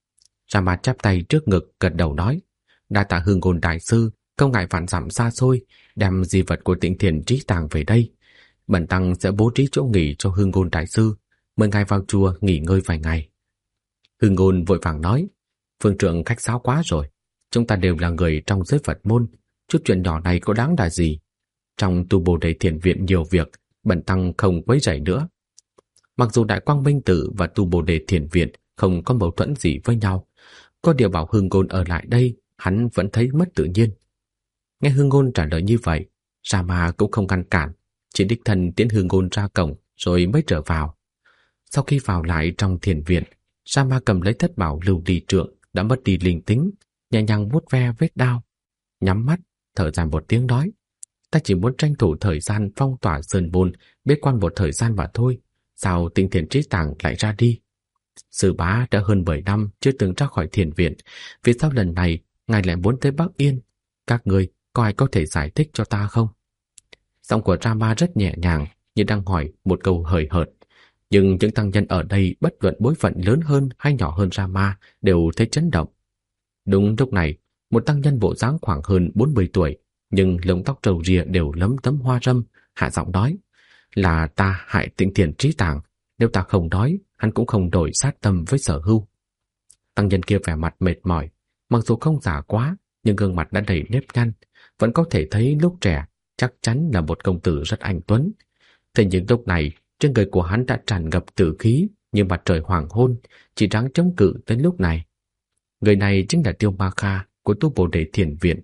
Rama chắp tay trước ngực gật đầu nói: "Đa tạ Hương Ngôn đại sư, không ngại vạn dặm xa xôi, đem di vật của Tịnh Thiền Trí Tàng về đây. Bần tăng sẽ bố trí chỗ nghỉ cho Hương Ngôn đại sư, mời ngài vào chùa nghỉ ngơi vài ngày." Hương Ngôn vội vàng nói: "Phương trượng khách sáo quá rồi, chúng ta đều là người trong giới Phật môn, chút chuyện nhỏ này có đáng là gì? Trong tu Bồ Đề Thiền Viện nhiều việc, bần tăng không quấy rầy nữa." Mặc dù Đại Quang Minh Tự và tu Bồ Đề Thiền Viện không có mâu thuẫn gì với nhau, có điều bảo Hương Ngôn ở lại đây, hắn vẫn thấy mất tự nhiên. Nghe Hương Ngôn trả lời như vậy, Rama cũng không ngăn cản, chỉ đích thân tiễn Hương Ngôn ra cổng rồi mới trở vào. Sau khi vào lại trong thiền viện, Rama cầm lấy thất bảo lưu ly trượng đã mất đi linh tính, nhẹ nhàng vuốt ve vết đao, nhắm mắt thở dài một tiếng nói: "Ta chỉ muốn tranh thủ thời gian phong tỏa sơn môn, bế quan một thời gian mà thôi. Sao Tịnh Thiền Trí Tàng lại ra đi? Sư bá đã hơn 10 năm chưa từng ra khỏi thiền viện, vì sao lần này ngài lại muốn tới Bắc Yên? Các ngươi có ai có thể giải thích cho ta không?" Giọng của Rama rất nhẹ nhàng, như đang hỏi một câu hời hợt. Nhưng những tăng nhân ở đây bất luận bối phận lớn hơn hay nhỏ hơn Rama đều thấy chấn động. Đúng lúc này, một tăng nhân bộ dáng khoảng hơn 40 tuổi, nhưng lông tóc râu ria đều lấm tấm hoa râm, hạ giọng nói: "Là ta hại Tịnh Thiền Trí Tàng, nếu ta không nói, hắn cũng không đổi sát tâm với Sở Hưu." Tăng nhân kia vẻ mặt mệt mỏi, mặc dù không già quá, nhưng gương mặt đã đầy nếp nhăn, vẫn có thể thấy lúc trẻ chắc chắn là một công tử rất anh tuấn. Thế nhưng lúc này, trên người của hắn đã tràn ngập tử khí như mặt trời hoàng hôn, chỉ đáng chống cự tới lúc này. Người này chính là Tiêu Ma Kha của tu Bồ Đề Thiền Viện,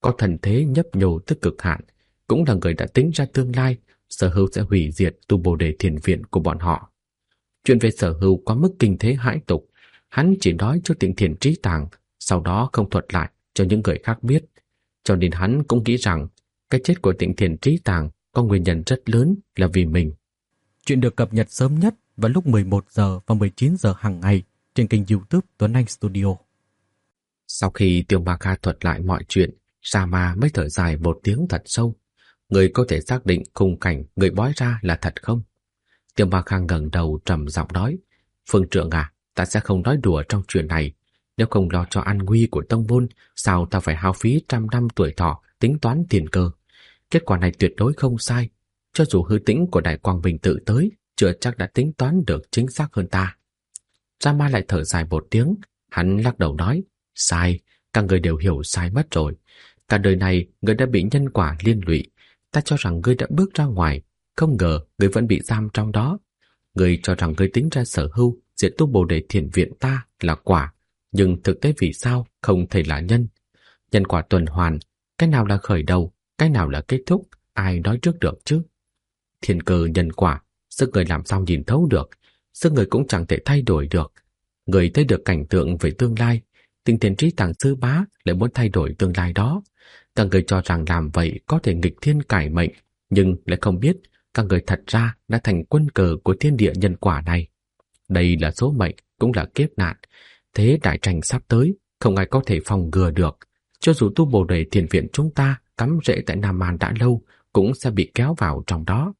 có thần thế nhấp nhô tức cực hạn, cũng là người đã tính ra tương lai Sở Hưu sẽ hủy diệt tu Bồ Đề Thiền Viện của bọn họ. Chuyện về Sở Hưu quá mức kinh thế hãi tục, hắn chỉ nói cho Tịnh Thiền Trí Tàng, sau đó không thuật lại cho những người khác biết, cho nên hắn cũng nghĩ rằng cái chết của Tịnh Thiền Trí Tàng có nguyên nhân rất lớn là vì mình. Chuyện được cập nhật sớm nhất vào lúc 11 giờ và 19 giờ hàng ngày trên kênh YouTube Tuấn Anh Studio. Sau khi Tiêu Ma Kha thuật lại mọi chuyện, Sa Ma mới thở dài một tiếng thật sâu. Người có thể xác định khung cảnh người bói ra là thật không? Tiêu Ma Kha ngẩng đầu trầm giọng nói, Phương Trượng à, ta sẽ không nói đùa trong chuyện này. Nếu không lo cho an nguy của tông môn, sao ta phải hao phí 100 năm tuổi thọ tính toán tiền cơ? Kết quả này tuyệt đối không sai. Cho dù hư tĩnh của Đại Quang Bình tự tới, chưa chắc đã tính toán được chính xác hơn ta. Sa Ma lại thở dài một tiếng, hắn lắc đầu nói, sai, các người đều hiểu sai mất rồi. Cả đời này người đã bị nhân quả liên lụy. Ta cho rằng ngươi đã bước ra ngoài, không ngờ ngươi vẫn bị giam trong đó. Ngươi cho rằng ngươi tính ra Sở Hưu diệt tu Bồ Đề Thiền Viện ta là quả, nhưng thực tế vì sao không thể là nhân? Nhân quả tuần hoàn, cái nào là khởi đầu, cái nào là kết thúc, ai nói trước được chứ? Thiên cơ nhân quả, sức người làm sao nhìn thấu được, sức người cũng chẳng thể thay đổi được. Người thấy được cảnh tượng về tương lai, Tịnh Thiền Trí Tàng sư bá lại muốn thay đổi tương lai đó. Các người cho rằng làm vậy có thể nghịch thiên cải mệnh, nhưng lại không biết các người thật ra đã thành quân cờ của thiên địa nhân quả này. Đây là số mệnh, cũng là kiếp nạn. Thế đại tranh sắp tới, không ai có thể phòng ngừa được. Cho dù tu Bồ Đề Thiền Viện chúng ta cắm rễ tại Nam Man đã lâu, cũng sẽ bị kéo vào trong đó.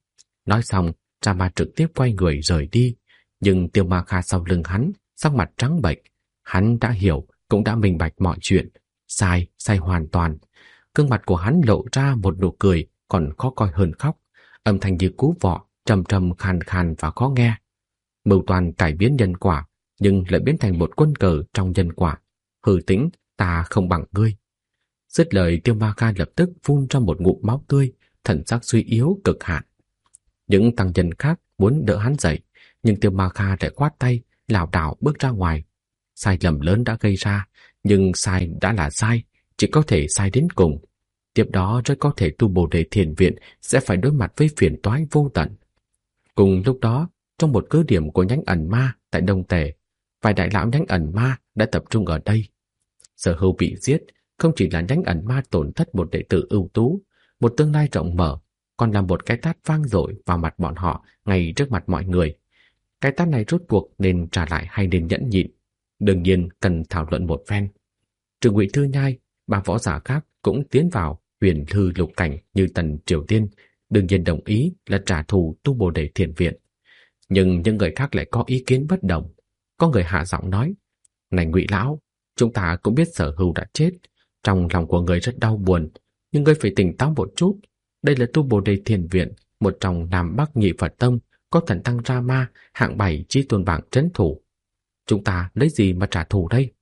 Nói xong, Sa Ma trực tiếp quay người rời đi, nhưng Tiêu Ma Kha sau lưng hắn, sắc mặt trắng bệch. Hắn đã hiểu, cũng đã minh bạch mọi chuyện. Sai, sai hoàn toàn. Gương mặt của hắn lộ ra một nụ cười còn khó coi hơn khóc, âm thanh như cú vọ, trầm trầm khàn khàn và khó nghe. Mưu toàn cải biến nhân quả, nhưng lại biến thành một quân cờ trong nhân quả. Hư tĩnh, ta không bằng ngươi. Dứt lời, Tiêu Ma Kha lập tức phun ra một ngụm máu tươi, thần sắc suy yếu cực hạn. Những tăng nhân khác muốn đỡ hắn dậy, nhưng Tiêu Ma Kha lại khoát tay, lảo đảo bước ra ngoài. Sai lầm lớn đã gây ra, nhưng sai đã là sai, chỉ có thể sai đến cùng. Tiếp đó rất có thể tu Bồ Đề Thiền Viện sẽ phải đối mặt với phiền toái vô tận. Cùng lúc đó, trong một cứ điểm của nhánh ẩn ma tại Đông Tề, vài đại lão nhánh ẩn ma đã tập trung ở đây. Sở Hưu bị giết, không chỉ là nhánh ẩn ma tổn thất một đệ tử ưu tú, một tương lai rộng mở, còn là một cái tát vang dội vào mặt bọn họ ngay trước mặt mọi người. Cái tát này rốt cuộc nên trả lại hay nên nhẫn nhịn, đương nhiên cần thảo luận một phen. Trừ Ngụy Thư Nhai, ba võ giả khác cũng tiến vào huyền hư lục cảnh như Tần Triều Tiên, đương nhiên đồng ý là trả thù tu Bồ Đề Thiền Viện. Nhưng những người khác lại có ý kiến bất đồng. Có người hạ giọng nói, này Ngụy lão, chúng ta cũng biết Sở Hưu đã chết, trong lòng của người rất đau buồn, nhưng ngươi phải tỉnh táo một chút. Đây là tu Bồ Đề Thiền Viện, một trong Nam Bắc Nhị Phật Tông, có thần tăng Rama hạng 7 Chí Tôn bảng trấn thủ. Chúng ta lấy gì mà trả thù đây?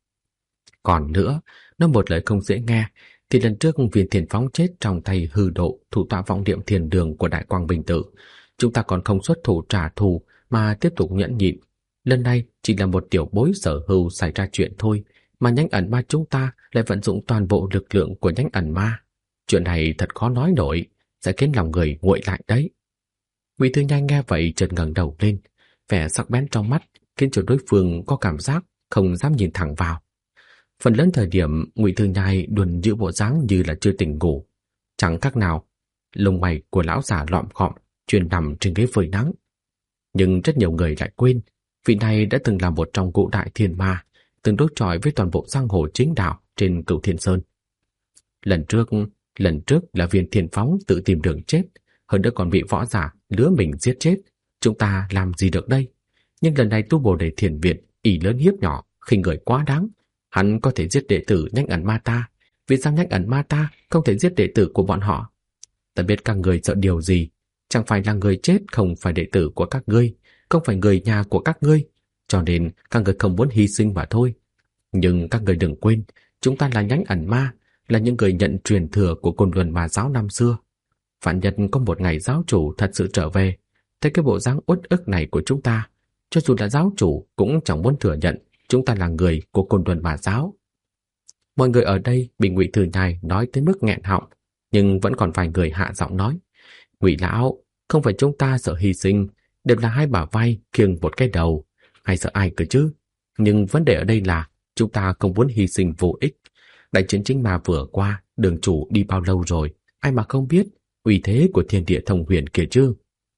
Còn nữa, nói một lời không dễ nghe, thì lần trước Viên Thiền Phóng chết trong tay hư độ thủ tọa vọng niệm thiền đường của Đại Quang Bình Tự. Chúng ta còn không xuất thủ trả thù mà tiếp tục nhẫn nhịn. Lần này chỉ là một tiểu bối Sở Hưu xảy ra chuyện thôi, mà nhánh ẩn ma chúng ta lại vận dụng toàn bộ lực lượng của nhánh ẩn ma. Chuyện này thật khó nói nổi, sẽ khiến lòng người nguội lại đấy. Ngụy Thư Nhai nghe vậy chợt ngẩng đầu lên, vẻ sắc bén trong mắt khiến cho đối phương có cảm giác không dám nhìn thẳng vào. Phần lớn thời điểm Ngụy Thư Nhai luôn giữ bộ dáng như là chưa tỉnh ngủ, chẳng khác nào lông mày của lão già lọm khọm chuyên nằm trên ghế phơi nắng. Nhưng rất nhiều người lại quên, vị này đã từng là một trong ngũ đại thiên ma, từng đối chọi với toàn bộ giang hồ chính đạo trên Cửu Thiên Sơn. Lần trước là Viên Thiền Phóng tự tìm đường chết, hơn nữa còn bị võ giả lứa mình giết chết. Chúng ta làm gì được đây? Nhưng lần này tu Bồ Đề Thiền Viện ỷ lớn hiếp nhỏ, khinh người quá đáng. Hắn có thể giết đệ tử nhánh ẩn ma ta, vì sao nhánh ẩn ma ta không thể giết đệ tử của bọn họ? Ta biết các người sợ điều gì, chẳng phải là người chết không phải đệ tử của các ngươi, không phải người nhà của các ngươi, cho nên các người không muốn hy sinh mà thôi. Nhưng các người đừng quên, chúng ta là nhánh ẩn ma, là những người nhận truyền thừa của Côn Luân Ma giáo năm xưa. Vạn nhất có một ngày giáo chủ thật sự trở về, thấy cái bộ dáng uất ức này của chúng ta, cho dù là giáo chủ cũng chẳng muốn thừa nhận chúng ta là người của Côn Luân Ma giáo. Mọi người ở đây bị Ngụy Thư Nhai nói tới mức nghẹn họng, nhưng vẫn còn vài người hạ giọng nói: Ngụy lão, không phải chúng ta sợ hy sinh, đều là hai bả vai khiêng một cái đầu, hay sợ ai cơ chứ? Nhưng vấn đề ở đây là chúng ta không muốn hy sinh vô ích. Đại chiến chính ma vừa qua, đường chủ đi bao lâu rồi, ai mà không biết uy thế của thiên địa thông huyền kia chứ?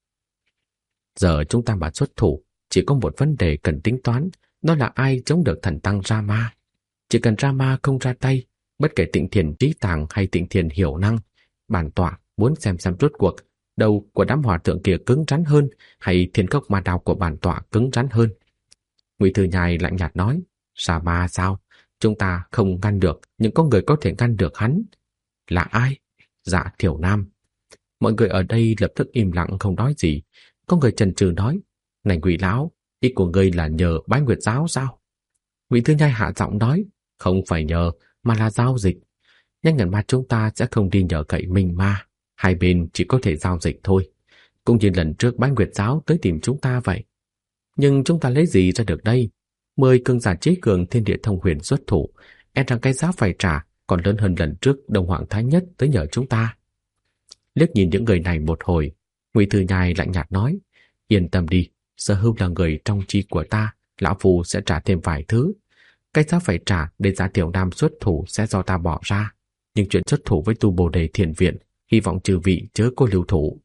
Giờ chúng ta mà xuất thủ, chỉ có một vấn đề cần tính toán, đó là ai chống được thần tăng Rama. Chỉ cần Rama không ra tay, bất kể Tịnh Thiền trí tàng hay Tịnh Thiền hiểu năng, bản tọa muốn xem rốt cuộc đầu của đám hòa thượng kia cứng rắn hơn hay thiên cốc ma đao của bản tọa cứng rắn hơn. Ngụy Thư Nhai lạnh nhạt nói: Rama sao? Chúng ta không ngăn được, nhưng có người có thể ngăn được hắn. Là ai? Dạ Thiểu Nam. Mọi người ở đây lập tức im lặng không nói gì. Có người chần chừ nói: Này Ngụy lão, ý của ngươi là nhờ Bái Nguyệt giáo sao? Ngụy Thư Nhai hạ giọng nói: Không phải nhờ, mà là giao dịch. Nhanh ngần ma chúng ta sẽ không đi nhờ cậy Minh Ma, hai bên chỉ có thể giao dịch thôi. Cũng như lần trước Bái Nguyệt giáo tới tìm chúng ta vậy. Nhưng chúng ta lấy gì ra được đây? 10 cường giả trí cường thiên địa thông huyền xuất thủ, e rằng cái giá phải trả còn lớn hơn lần trước Đông Hoàng Thái Nhất tới nhờ chúng ta. Liếc nhìn những người này một hồi, Ngụy Thư Nhai lạnh nhạt nói: Yên tâm đi, Sở Hưu là người trong chi của ta, lão phu sẽ trả thêm vài thứ. Cái giá phải trả để Dạ Tiểu Nam xuất thủ sẽ do ta bỏ ra, nhưng chuyện xuất thủ với Tu Bồ Đề Thiền Viện, hy vọng chư vị chớ có lưu thủ.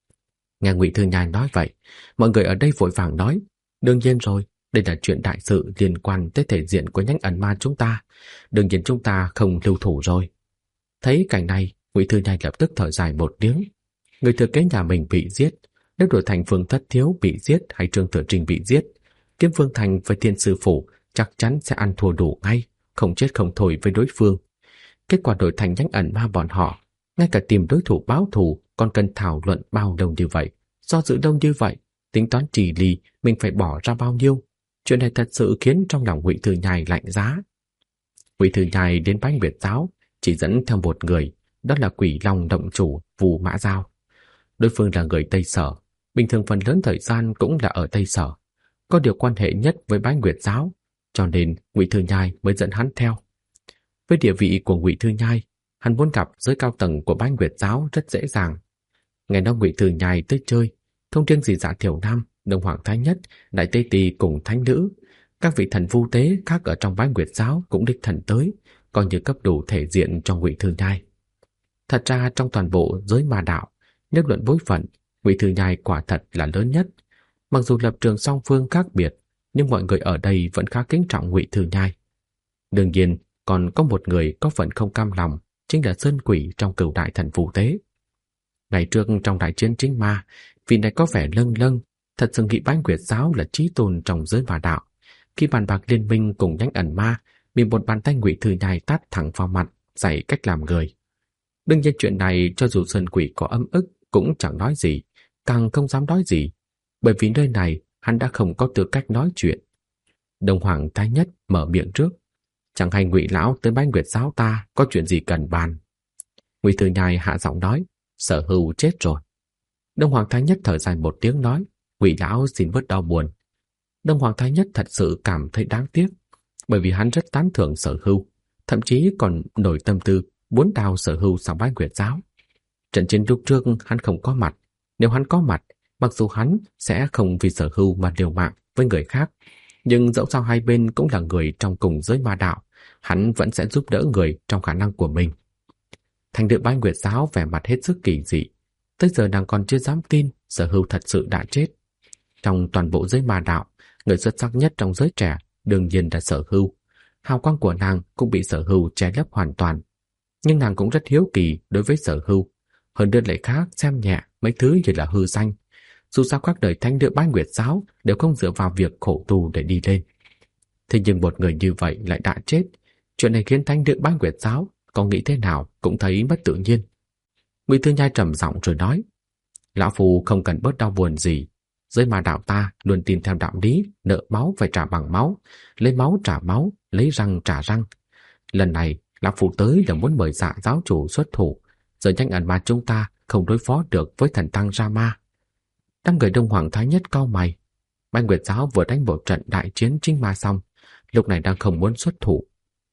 Nghe Ngụy Thư Nhai nói vậy, mọi người ở đây vội vàng nói: Đương nhiên rồi, đây là chuyện đại sự liên quan tới thể diện của nhánh ẩn ma chúng ta, đương nhiên chúng ta không lưu thủ rồi. Thấy cảnh này, Ngụy Thư Nhai lập tức thở dài một tiếng. Người thừa kế nhà mình bị giết, nếu đổi thành Phương Thất Thiếu bị giết hay Trương Thừa Trinh bị giết, Kiếm Phương Thành với Thiên Sư Phủ chắc chắn sẽ ăn thua đủ ngay, không chết không thôi với đối phương. Kết quả đổi thành nhánh ẩn ma bọn họ, ngay cả tìm đối thủ báo thù còn cần thảo luận bao lâu như vậy, do dự lâu như vậy, tính toán trì lì mình phải bỏ ra bao nhiêu. Chuyện này thật sự khiến trong lòng Ngụy Thư Nhai lạnh giá. Ngụy Thư Nhai đến Bái Nguyệt giáo chỉ dẫn theo một người, đó là Quỷ Long động chủ Vu Mã Giao. Đối phương là người Tây Sở, bình thường phần lớn thời gian cũng là ở Tây Sở, có điều quan hệ nhất với Bái Nguyệt giáo, cho nên Ngụy Thư Nhai mới dẫn hắn theo. Với địa vị của Ngụy Thư Nhai, hắn muốn gặp giới cao tầng của Bái Nguyệt giáo rất dễ dàng. Ngày đó Ngụy Thư Nhai tới chơi, không riêng gì Dạ Thiểu Nam, Đông Hoàng Thái Nhất, Đại Tây Tỳ cùng thánh nữ, các vị thần vu tế khác ở trong Bái Nguyệt giáo cũng đích thần tới, coi như cấp đủ thể diện cho Ngụy Thư Nhai. Thật ra trong toàn bộ giới ma đạo, nếu luận bối phận, Ngụy Thư Nhai quả thật là lớn nhất. Mặc dù lập trường song phương khác biệt, nhưng mọi người ở đây vẫn khá kính trọng Ngụy Thư Nhai. Đương nhiên, còn có một người có phận không cam lòng, chính là Sơn Quỷ trong Cửu Đại Thần Vu Tế. Ngày trước trong đại chiến chính ma, vị này có vẻ lâng lâng, thật sự nghĩ Bái Nguyệt giáo là chí tôn trong giới ma đạo. Khi bàn bạc liên minh cùng nhánh ẩn ma, bị một bàn tay Ngụy Thư Nhai tát thẳng vào mặt, dạy cách làm người. Đương nhiên chuyện này cho dù Sơn Quỷ có ấm ức cũng chẳng nói gì, càng không dám nói gì, bởi vì nơi này hắn đã không có tư cách nói chuyện. Đông Hoàng Thái Nhất mở miệng trước: Chẳng hay Ngụy lão tới Bái Nguyệt giáo ta có chuyện gì cần bàn. Ngụy Thư Nhai hạ giọng nói: Sở Hưu chết rồi. Đông Hoàng Thái Nhất thở dài một tiếng nói: Ngụy lão xin bớt đau buồn. Đông Hoàng Thái Nhất thật sự cảm thấy đáng tiếc, bởi vì hắn rất tán thưởng Sở Hưu, thậm chí còn nổi tâm tư muốn đào Sở Hưu sang Bái Nguyệt giáo. Trận chiến lúc trước hắn không có mặt, nếu hắn có mặt, mặc dù hắn sẽ không vì Sở Hưu mà liều mạng với người khác, nhưng dẫu sao hai bên cũng là người trong cùng giới ma đạo, hắn vẫn sẽ giúp đỡ người trong khả năng của mình. Thành nữ Bái Nguyệt giáo vẻ mặt hết sức kỳ dị, tới giờ nàng còn chưa dám tin Sở Hưu thật sự đã chết. Trong toàn bộ giới ma đạo, người xuất sắc nhất trong giới trẻ đương nhiên là Sở Hưu. Hào quang của nàng cũng bị Sở Hưu che lấp hoàn toàn, nhưng nàng cũng rất hiếu kỳ đối với Sở Hưu, hơn nữa lại khác xem nhẹ mấy thứ như là hư danh. Dù sao các đời thánh nữ Bái Nguyệt giáo đều không dựa vào việc khổ tu để đi lên. Thế nhưng một người như vậy lại đã chết, chuyện này khiến thánh nữ Bái Nguyệt giáo có nghĩ thế nào cũng thấy bất tự nhiên. Ngụy Thư Nhai trầm giọng rồi nói: Lão phu không cần bớt đau buồn gì. Giới ma đạo ta luôn tin theo đạo lý nợ máu phải trả bằng máu, lấy máu trả máu, lấy răng trả răng. Lần này lão phu tới là muốn mời Dạ giáo chủ xuất thủ, giờ nhánh ẩn ma chúng ta không đối phó được với thần tăng Rama. Đám người Đông Hoàng Thái Nhất cau mày. Bái Nguyệt giáo vừa đánh một trận đại chiến chính ma xong, lúc này đang không muốn xuất thủ.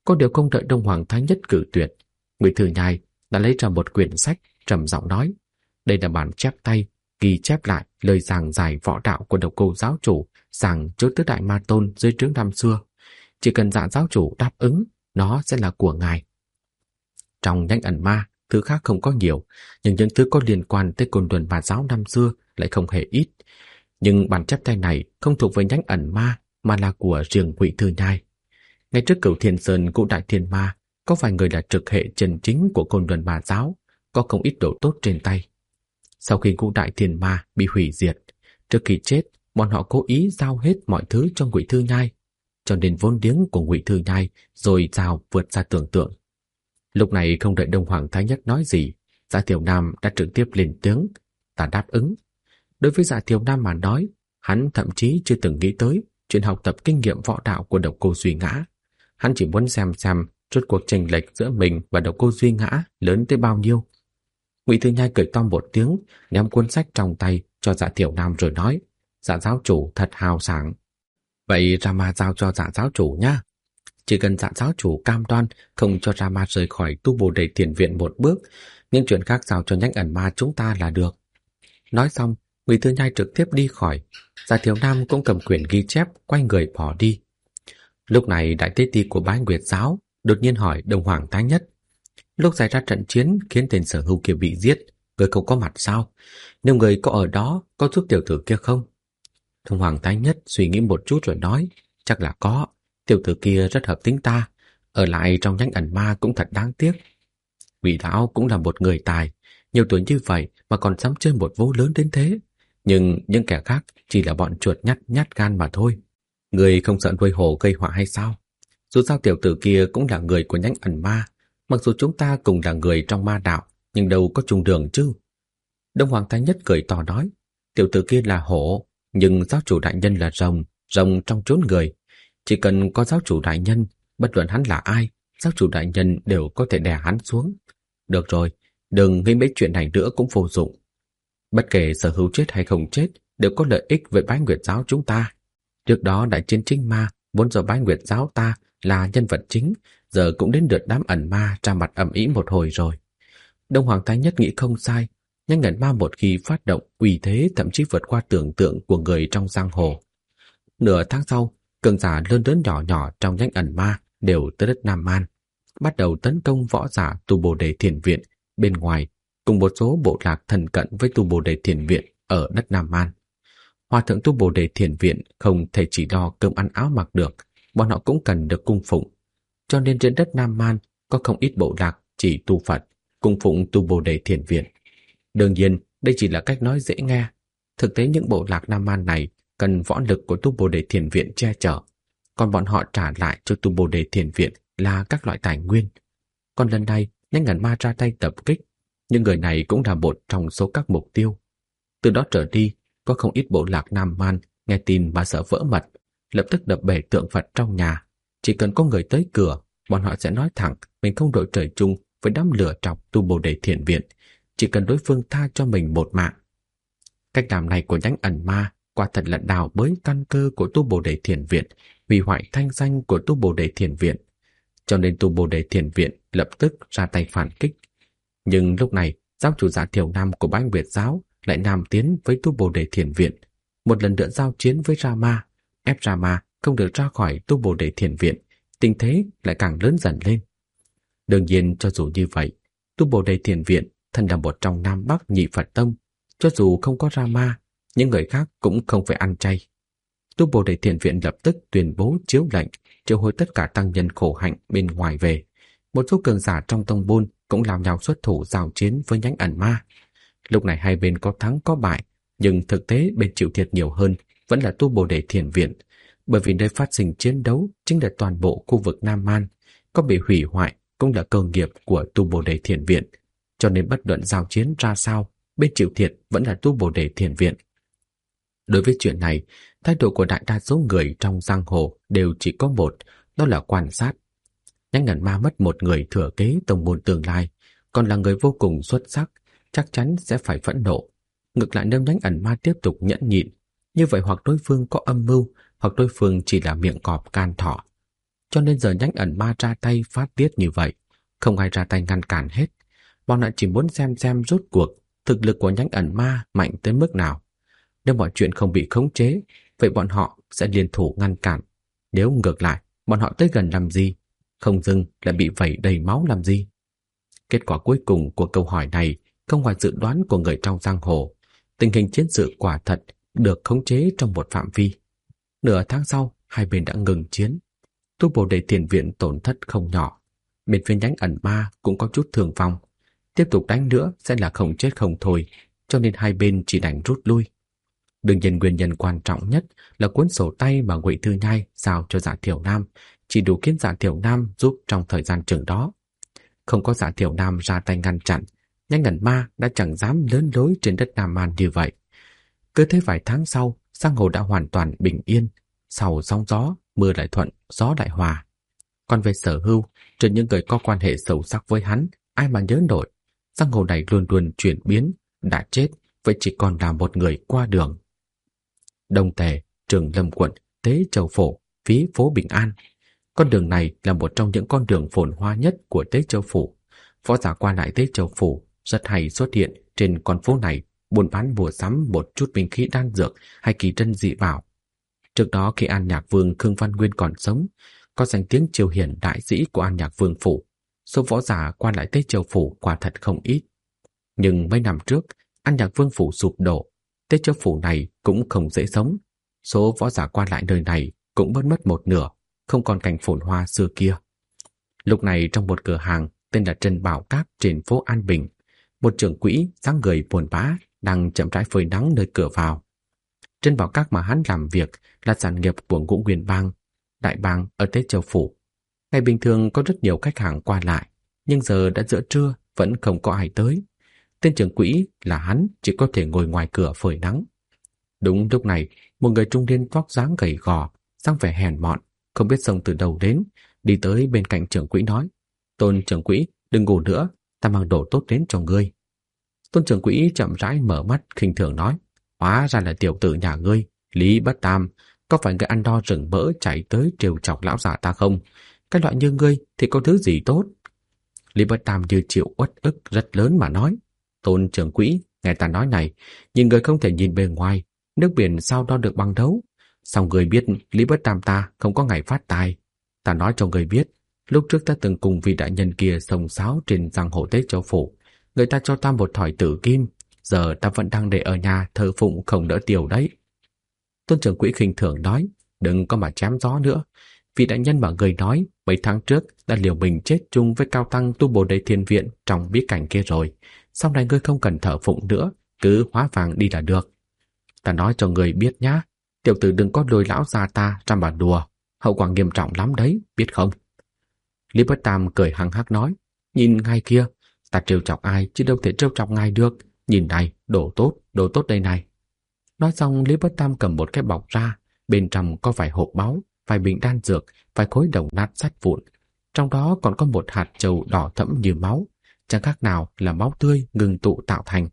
Có điều không đợi Đông Hoàng Thái Nhất cử tuyệt, Ngụy Thư Nhai đã lấy ra một quyển sách, trầm giọng nói: đây là bản chép tay ghi chép lại lời giảng giải võ đạo của Độc Cô giáo chủ giảng trước tứ đại ma tôn dưới trướng năm xưa. Chỉ cần Dạ giáo chủ đáp ứng, nó sẽ là của ngài. Trong nhãn ẩn ma, thứ khác không có nhiều, nhưng những thứ có liên quan tới Côn Luân Bà giáo năm xưa lại không hề ít. Nhưng bản chép tay này không thuộc về nhãn ẩn ma, mà là của riêng Ngụy Thư Nhai. Ngay trước Cửu Thiên Sơn Ngũ Đại Thiên Ma, có vài người là trực hệ chân chính của Côn Luân Bà giáo, có không ít đồ tốt trên tay. Sau khi Ngũ Đại Thiên Ma bị hủy diệt, trước khi chết, bọn họ cố ý giao hết mọi thứ cho Ngụy Thư Nhai, cho nên vốn liếng của Ngụy Thư Nhai dồi dào vượt ra tưởng tượng. Lúc này không đợi Đông Hoàng Thái Nhất nói gì, Dạ Thiều Nam đã trực tiếp lên tiếng: ta đáp ứng. Đối với Dạ Thiều Nam mà nói, hắn thậm chí chưa từng nghĩ tới chuyện học tập kinh nghiệm võ đạo của Độc Cô Duy Ngã. Hắn chỉ muốn xem rốt cuộc chênh lệch giữa mình và Độc Cô Duy Ngã lớn tới bao nhiêu. Ngụy Thư Nhai cười to một tiếng, ném cuốn sách trong tay cho Dạ Thiều Nam rồi nói: Dạ giáo chủ thật hào sảng. Vậy Rama giao cho Dạ giáo chủ nhá. Chỉ cần Dạ giáo chủ cam đoan không cho Rama rời khỏi Tu Bồ Đề Thiền Viện một bước, những chuyện khác giao cho nhãn ẩn ma chúng ta là được. Nói xong, Ngụy Thư Nhai trực tiếp đi khỏi. Dạ Thiều Nam cũng cầm quyển ghi chép quay người bỏ đi. Lúc này đại tế ti của Bái Nguyệt giáo đột nhiên hỏi Đông Hoàng Thái Nhất: lúc xảy ra trận chiến khiến tên Sở Hưu kia bị giết, người không có mặt sao? Nếu người có ở đó, có giúp tiểu tử kia không? Đông Hoàng Thái Nhất suy nghĩ một chút rồi nói: chắc là có. Tiểu tử kia rất hợp tính ta, ở lại trong nhãn ẩn ma cũng thật đáng tiếc. Ngụy lão cũng là một người tài, nhiều tuổi như vậy mà còn dám chơi một vố lớn đến thế. Nhưng những kẻ khác chỉ là bọn chuột nhát gan mà thôi. Người không sợ nuôi hổ gây họa hay sao? Dù sao tiểu tử kia cũng là người của nhãn ẩn ma, mặc dù chúng ta cùng là người trong ma đạo, nhưng đâu có chung đường chứ. Đông Hoàng Thái Nhất cười to nói: tiểu tử kia là hổ, nhưng giáo chủ đại nhân là rồng, rồng trong chốn người. Chỉ cần có giáo chủ đại nhân, bất luận hắn là ai, giáo chủ đại nhân đều có thể đè hắn xuống. Được rồi, đừng nghĩ mấy chuyện này nữa cũng vô dụng. Bất kể Sở Hữu chết hay không chết, đều có lợi ích với Bái Nguyệt giáo chúng ta. Trước đó đại chiến Trinh Ma, vốn do Bái Nguyệt giáo ta là nhân vật chính, giờ cũng đến lượt đám ẩn ma ra mặt ầm ĩ một hồi rồi. Đông Hoàng Thái Nhất nghĩ không sai, nhưng ẩn ma một khi phát động, uy thế thậm chí vượt qua tưởng tượng của người trong giang hồ. Nửa tháng sau, cường giả lớn lớn nhỏ nhỏ trong nhánh ẩn ma đều tới đất Nam Man, bắt đầu tấn công võ giả Tu Bồ Đề Thiền Viện bên ngoài, cùng một số bộ lạc thân cận với Tu Bồ Đề Thiền Viện ở đất Nam Man. Hòa thượng Tu Bồ Đề Thiền Viện không thể chỉ lo cơm ăn áo mặc được, bọn họ cũng cần được cung phụng. Cho nên trên đất Nam Man có không ít bộ lạc chỉ tu Phật, cung phụng Tu Bồ Đề Thiền Viện. Đương nhiên, đây chỉ là cách nói dễ nghe. Thực tế những bộ lạc Nam Man này cần võ lực của Tu Bồ Đề Thiền Viện che chở, còn bọn họ trả lại cho Tu Bồ Đề Thiền Viện là các loại tài nguyên. Còn lần này, nhánh ẩn ma ra tay tập kích, những người này cũng là một trong số các mục tiêu. Từ đó trở đi, có không ít bộ lạc Nam Man nghe tin mà sợ vỡ mật, lập tức đập bể tượng Phật trong nhà. Chỉ cần có người tới cửa, bọn họ sẽ nói thẳng mình không đội trời chung với đám lửa trọc Tu Bồ Đề Thiền Viện, chỉ cần đối phương tha cho mình một mạng. Cách làm này của nhánh ẩn ma quả thật là đào bới căn cơ của Tu Bồ Đề Thiền Viện, hủy hoại thanh danh của Tu Bồ Đề Thiền Viện. Cho nên Tu Bồ Đề Thiền Viện lập tức ra tay phản kích. Nhưng lúc này, giáo chủ Dạ Thiều Nam của Bái Nguyệt giáo lại nam tiến với Tu Bồ Đề Thiền Viện, một lần nữa giao chiến với Rama, ép Rama không được ra khỏi Tu Bồ Đề Thiền Viện, tình thế lại càng lớn dần lên. Đương nhiên, cho dù như vậy, Tu Bồ Đề Thiền Viện thân là một trong Nam Bắc nhị Phật tông, cho dù không có Rama, những người khác cũng không phải ăn chay. Tu Bồ Đề Thiền Viện lập tức tuyên bố chiếu lệnh triệu hồi tất cả tăng nhân khổ hạnh bên ngoài về. Một số cường giả trong tông môn cũng lao nhau xuất thủ giao chiến với nhánh ẩn ma. Lúc này hai bên có thắng có bại, nhưng thực tế bên chịu thiệt nhiều hơn vẫn là Tu Bồ Đề Thiền Viện, bởi vì nơi phát sinh chiến đấu chính là toàn bộ khu vực Nam Man, có bị hủy hoại cũng là cơ nghiệp của Tu Bồ Đề Thiền Viện, cho nên bất luận giao chiến ra sao, bên chịu thiệt vẫn là Tu Bồ Đề Thiền Viện. Đối với chuyện này, thái độ của đại đa số người trong giang hồ đều chỉ có một, đó là quan sát. Nhánh ẩn ma mất một người thừa kế tông môn tương lai, còn là người vô cùng xuất sắc, chắc chắn sẽ phải phẫn nộ. Ngược lại nếu nhánh ẩn ma tiếp tục nhẫn nhịn, như vậy hoặc đối phương có âm mưu, hoặc đối phương chỉ là miệng cọp can thỏ. cho nên giờ Nhánh Ẩn Ma ra tay phát tiết như vậy, không ai ra tay ngăn cản hết. Bọn họ chỉ muốn xem rốt cuộc thực lực của Nhánh Ẩn Ma mạnh tới mức nào. Nếu mọi chuyện không bị khống chế, vậy bọn họ sẽ liên thủ ngăn cản. Nếu ngược lại, bọn họ tới gần làm gì? Không dưng lại bị vẩy đầy máu làm gì? Kết quả cuối cùng của câu hỏi này không ngoài dự đoán của người trong giang hồ. Tình hình chiến sự quả thật được khống chế trong một phạm vi. Nửa tháng sau, hai bên đã ngừng chiến. Tu Bồ Đề Thiền Viện tổn thất không nhỏ. Bên phía Nhánh Ẩn Ma cũng có chút thương vong. Tiếp tục đánh nữa sẽ là không chết không thôi, cho nên hai bên chỉ đành rút lui. Đương nhiên nguyên nhân quan trọng nhất là cuốn sổ tay mà Ngụy Thư Nhai giao cho Dạ Thiểu Nam, chỉ đủ khiến Dạ Thiểu Nam giúp trong thời gian chừng đó. Không có Dạ Thiểu Nam ra tay ngăn chặn, Nhánh Ẩn Ma đã chẳng dám lớn lối trên đất Nam Man như vậy. Cứ thế vài tháng sau, giang hồ đã hoàn toàn bình yên. Sau sóng gió, mưa lại thuận, gió lại hòa. Còn về Sở Hưu, trừ những người có quan hệ sâu sắc với hắn, ai mà nhớ nổi. Giang hồ này luôn luôn chuyển biến, đã chết, vậy chỉ còn là một người qua đường. Đông Tề, Trường Lâm quận, Tế Châu Phủ, phía phố Bình An. Con đường này là một trong những con đường phồn hoa nhất của Tế Châu Phủ. Võ giả qua lại Tế Châu Phủ rất hay xuất hiện trên con phố này, buôn bán mua sắm một chút binh khí đan dược hay kỳ trân dị bảo. Trước đó khi An Nhạc Vương Khương Văn Nguyên còn sống, có danh tiếng triều hiển đại sĩ của An Nhạc Vương Phủ. Số võ giả qua lại Tế Châu Phủ quả thật không ít. Nhưng mấy năm trước, An Nhạc Vương Phủ sụp đổ, Tế Châu Phủ này cũng không dễ sống. Số võ giả qua lại nơi này cũng mất một nửa, không còn cảnh phồn hoa xưa kia. Lúc này trong một cửa hàng tên là Trần Bảo Các trên phố An Bình, một trưởng quỹ dáng người buồn bã đang chậm rãi phơi nắng nơi cửa vào. Trần Bảo Các mà hắn làm việc là sản nghiệp của Ngũ Nguyên Bang, đại bang ở Tế Châu Phủ. Ngày bình thường có rất nhiều khách hàng qua lại, nhưng giờ đã giữa trưa vẫn không có ai tới. Tên trưởng quỹ là hắn chỉ có thể ngồi ngoài cửa phơi nắng. Đúng lúc này, một người trung niên vóc dáng gầy gò, dáng vẻ hèn mọn, không biết xông từ đâu đến, đi tới bên cạnh trưởng quỹ nói: "Tôn trưởng quỹ, đừng ngủ nữa, ta mang đồ tốt đến cho ngươi." Tôn trưởng quỹ chậm rãi mở mắt khinh thường nói: "Hóa ra là tiểu tử nhà ngươi, Lý Bất Tam, có phải ngươi ăn đo rừng mỡ chạy tới trêu chọc lão già ta không? Cái loại như ngươi thì có thứ gì tốt?" Lý Bất Tam như chịu uất ức rất lớn mà nói: "Tôn trưởng quỹ, nghe ta nói này, nhìn người không thể nhìn bề ngoài, nước biển sao đo được bằng đấu. Sao người biết Lý Bất Tam ta không có ngày phát tài? Ta nói cho người biết, lúc trước ta từng cùng vị đại nhân kia xông xáo trên giang hồ Tế Châu Phủ, người ta cho ta một thỏi tử kim, giờ ta vẫn đang để ở nhà thờ phụng không đỡ tiêu đấy." Tôn trưởng quỹ khinh thường nói: "Đừng có mà chém gió nữa. Vị đại nhân mà người nói mấy tháng trước đã liều mình chết chung với cao tăng Tu Bồ Đề Thiền Viện trong bí cảnh kia rồi. Sau này ngươi không cần thờ phụng nữa, cứ hóa vàng đi là được. Ta nói cho người biết nhá, tiểu tử đừng có lôi lão già ta ra mà đùa, hậu quả nghiêm trọng lắm đấy, biết không?" Lý Bất Tam cười hăng hắc nói: "Nhìn ngay kia, ta trêu chọc ai chứ đâu thể trêu chọc ngài được. Nhìn này, đồ tốt đây này." Nói xong, Lý Bất Tam cầm một cái bọc ra, bên trong có vài hộp báu, vài bình đan dược, vài khối đồng nát sắt vụn. Trong đó còn có một hạt trầu đỏ thẫm như máu, chẳng khác nào là máu tươi ngừng tụ tạo thành.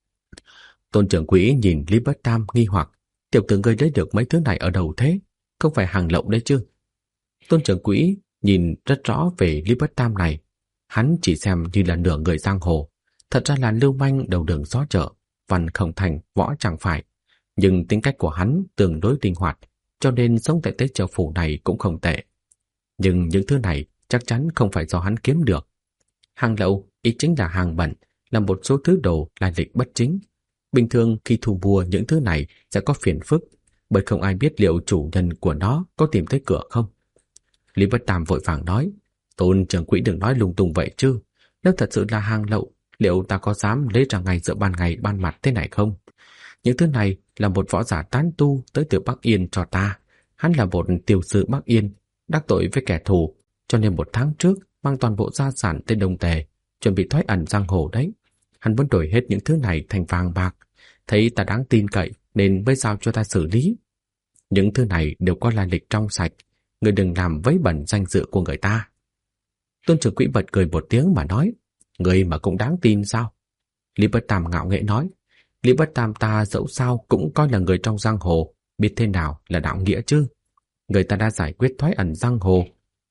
Tôn trưởng quỹ nhìn Lý Bất Tam nghi hoặc: "Tiểu tử ngươi lấy được mấy thứ này ở đâu thế? Không phải hàng lậu đấy chứ?" Tôn trưởng quỹ nhìn rất rõ về Lý Bất Tam này. Hắn chỉ xem như là nửa người giang hồ, thật ra là lưu manh đầu đường xó chợ, văn không thành võ chẳng phải. Nhưng tính cách của hắn tương đối linh hoạt, cho nên sống tại Tế Châu Phủ này cũng không tệ. Nhưng những thứ này chắc chắn không phải do hắn kiếm được. Hàng lậu ý chính là hàng bẩn, là một số thứ đồ lai lịch bất chính. Bình thường khi thu mua những thứ này sẽ có phiền phức, bởi không ai biết liệu chủ nhân của nó có tìm tới cửa không. Lý Bất Tam vội vàng nói: "Tôn trưởng quỹ đừng nói lung tung vậy chứ. Nếu thật sự là hàng lậu, liệu ta có dám lấy ra ngay giữa ban ngày ban mặt thế này không? Những thứ này là một võ giả tán tu tới từ Bắc Yên cho ta. Hắn là một tiểu sư Bắc Yên, đắc tội với kẻ thù, cho nên một tháng trước mang toàn bộ gia sản tới Đông Tề, chuẩn bị thoái ẩn giang hồ đấy. Hắn muốn đổi hết những thứ này thành vàng bạc, thấy ta đáng tin cậy nên mới giao cho ta xử lý. Những thứ này đều có lai lịch trong sạch, người đừng làm vấy bẩn danh dự của người ta." Tôn trưởng quỹ bật cười một tiếng mà nói: "Người mà cũng đáng tin sao?" Lý Bất Tam ngạo nghễ nói: "Lý Bất Tam ta dẫu sao cũng coi là người trong giang hồ, biết thế nào là đạo nghĩa chứ. Người ta đã giải quyết thoái ẩn giang hồ,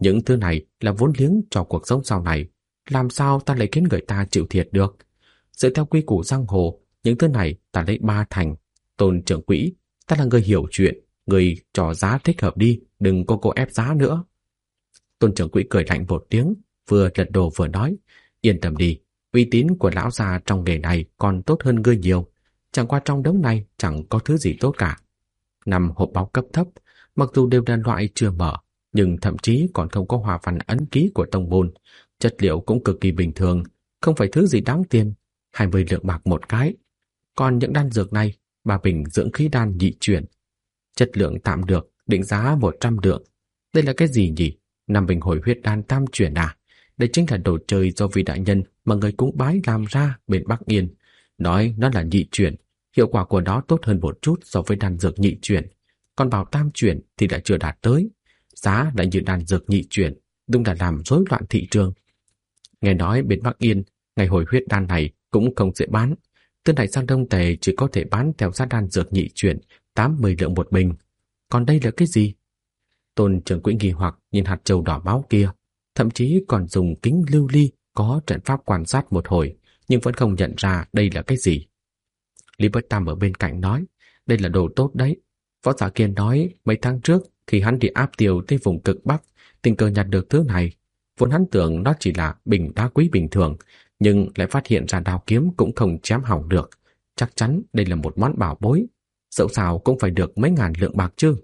Những thứ này là vốn liếng cho cuộc sống sau này, làm sao ta lại khiến người ta chịu thiệt được? Dựa theo quy củ giang hồ, những thứ này ta lấy 3 thành. Tôn trưởng quỹ, ta là người hiểu chuyện, người cho giá thích hợp đi, đừng có cố ép giá nữa. Tôn trưởng quỹ cười lạnh một tiếng, vừa lật đồ vừa nói, yên tâm đi, uy tín của lão già trong nghề này còn tốt hơn ngươi nhiều, chẳng qua trong đống này chẳng có thứ gì tốt cả. 5 hộp báo cấp thấp, mặc dù đều là loại chưa mở, nhưng thậm chí còn không có hòa văn ấn ký của tông môn, chất liệu cũng cực kỳ bình thường, không phải thứ gì đáng tiền, 20 lượng bạc một cái. Còn những đan dược này, 3 bình dưỡng khí đan nhị chuyển, chất lượng tạm được, định giá 100 lượng. Đây là cái gì nhỉ? 5 bình hồi huyết đan tam chuyển à? Đây chính là đồ chơi do vị đại nhân mà người cúng bái làm ra bên Bắc Yên. Nói nó là nhị chuyển, hiệu quả của nó tốt hơn một chút so với đan dược nhị chuyển. Còn bảo tam chuyển thì đã chưa đạt tới. Giá lại như đan dược nhị chuyển, đúng là làm rối loạn thị trường. Nghe nói bên Bắc Yên, ngày hồi huyết đan này cũng không dễ bán. Từ này sang Đông Tề chỉ có thể bán theo giá đan dược nhị chuyển, 80 lượng một bình. Còn đây là cái gì? Tôn trưởng quỹ nghi hoặc nhìn hạt châu đỏ máu kia, thậm chí còn dùng kính lưu ly có trận pháp quan sát một hồi, nhưng vẫn không nhận ra đây là cái gì. Lý Bất Tam ở bên cạnh nói, đây là đồ tốt đấy. Võ giả kia nói mấy tháng trước khi hắn đi áp tiêu tới vùng cực Bắc, tình cờ nhặt được thứ này. Vốn hắn tưởng nó chỉ là bình đá quý bình thường, nhưng lại phát hiện ra đao kiếm cũng không chém hỏng được. Chắc chắn đây là một món bảo bối, dẫu sao cũng phải được mấy ngàn lượng bạc chứ.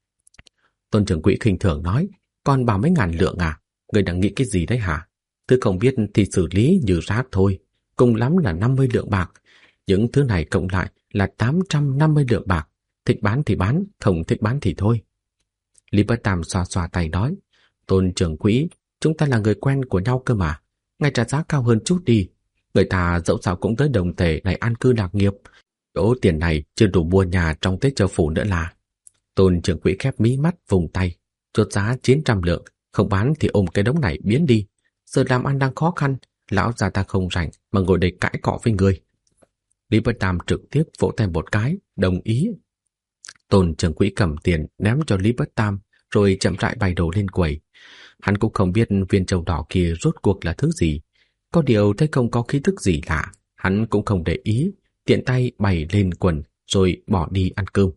Tôn trưởng quỹ khinh thường nói, còn bảo mấy ngàn lượng à? Người đang nghĩ cái gì đấy hả? Thứ không biết thì xử lý như rác thôi, cùng lắm là 50 lượng bạc. Những thứ này cộng lại là 850 lượng bạc. Thích bán thì bán, không thích bán thì thôi. Lý Bất Tam xoa xoa tay nói, Tôn trưởng quỹ, chúng ta là người quen của nhau cơ mà, ngài trả giá cao hơn chút đi. Người ta dẫu sao cũng tới Đồng Tề này an cư lạc nghiệp, chỗ tiền này chưa đủ mua nhà trong Tết Châu Phủ nữa là. Tôn trưởng quỹ khép mí mắt vùng tay, chốt giá 900 lượng, không bán thì ôm cái đống này biến đi. Giờ làm ăn đang khó khăn, lão già ta không rảnh mà ngồi đây cãi cọ với người. Lý Bất Tam trực tiếp vỗ tay một cái, đồng ý. Tôn trưởng quỹ cầm tiền ném cho Lý Bất Tam, rồi chậm rãi bày đồ lên quầy. Hắn cũng không biết viên châu đỏ kia rốt cuộc là thứ gì. Có điều thấy không có khí thức gì lạ, hắn cũng không để ý, tiện tay bày lên quần rồi bỏ đi ăn cơm.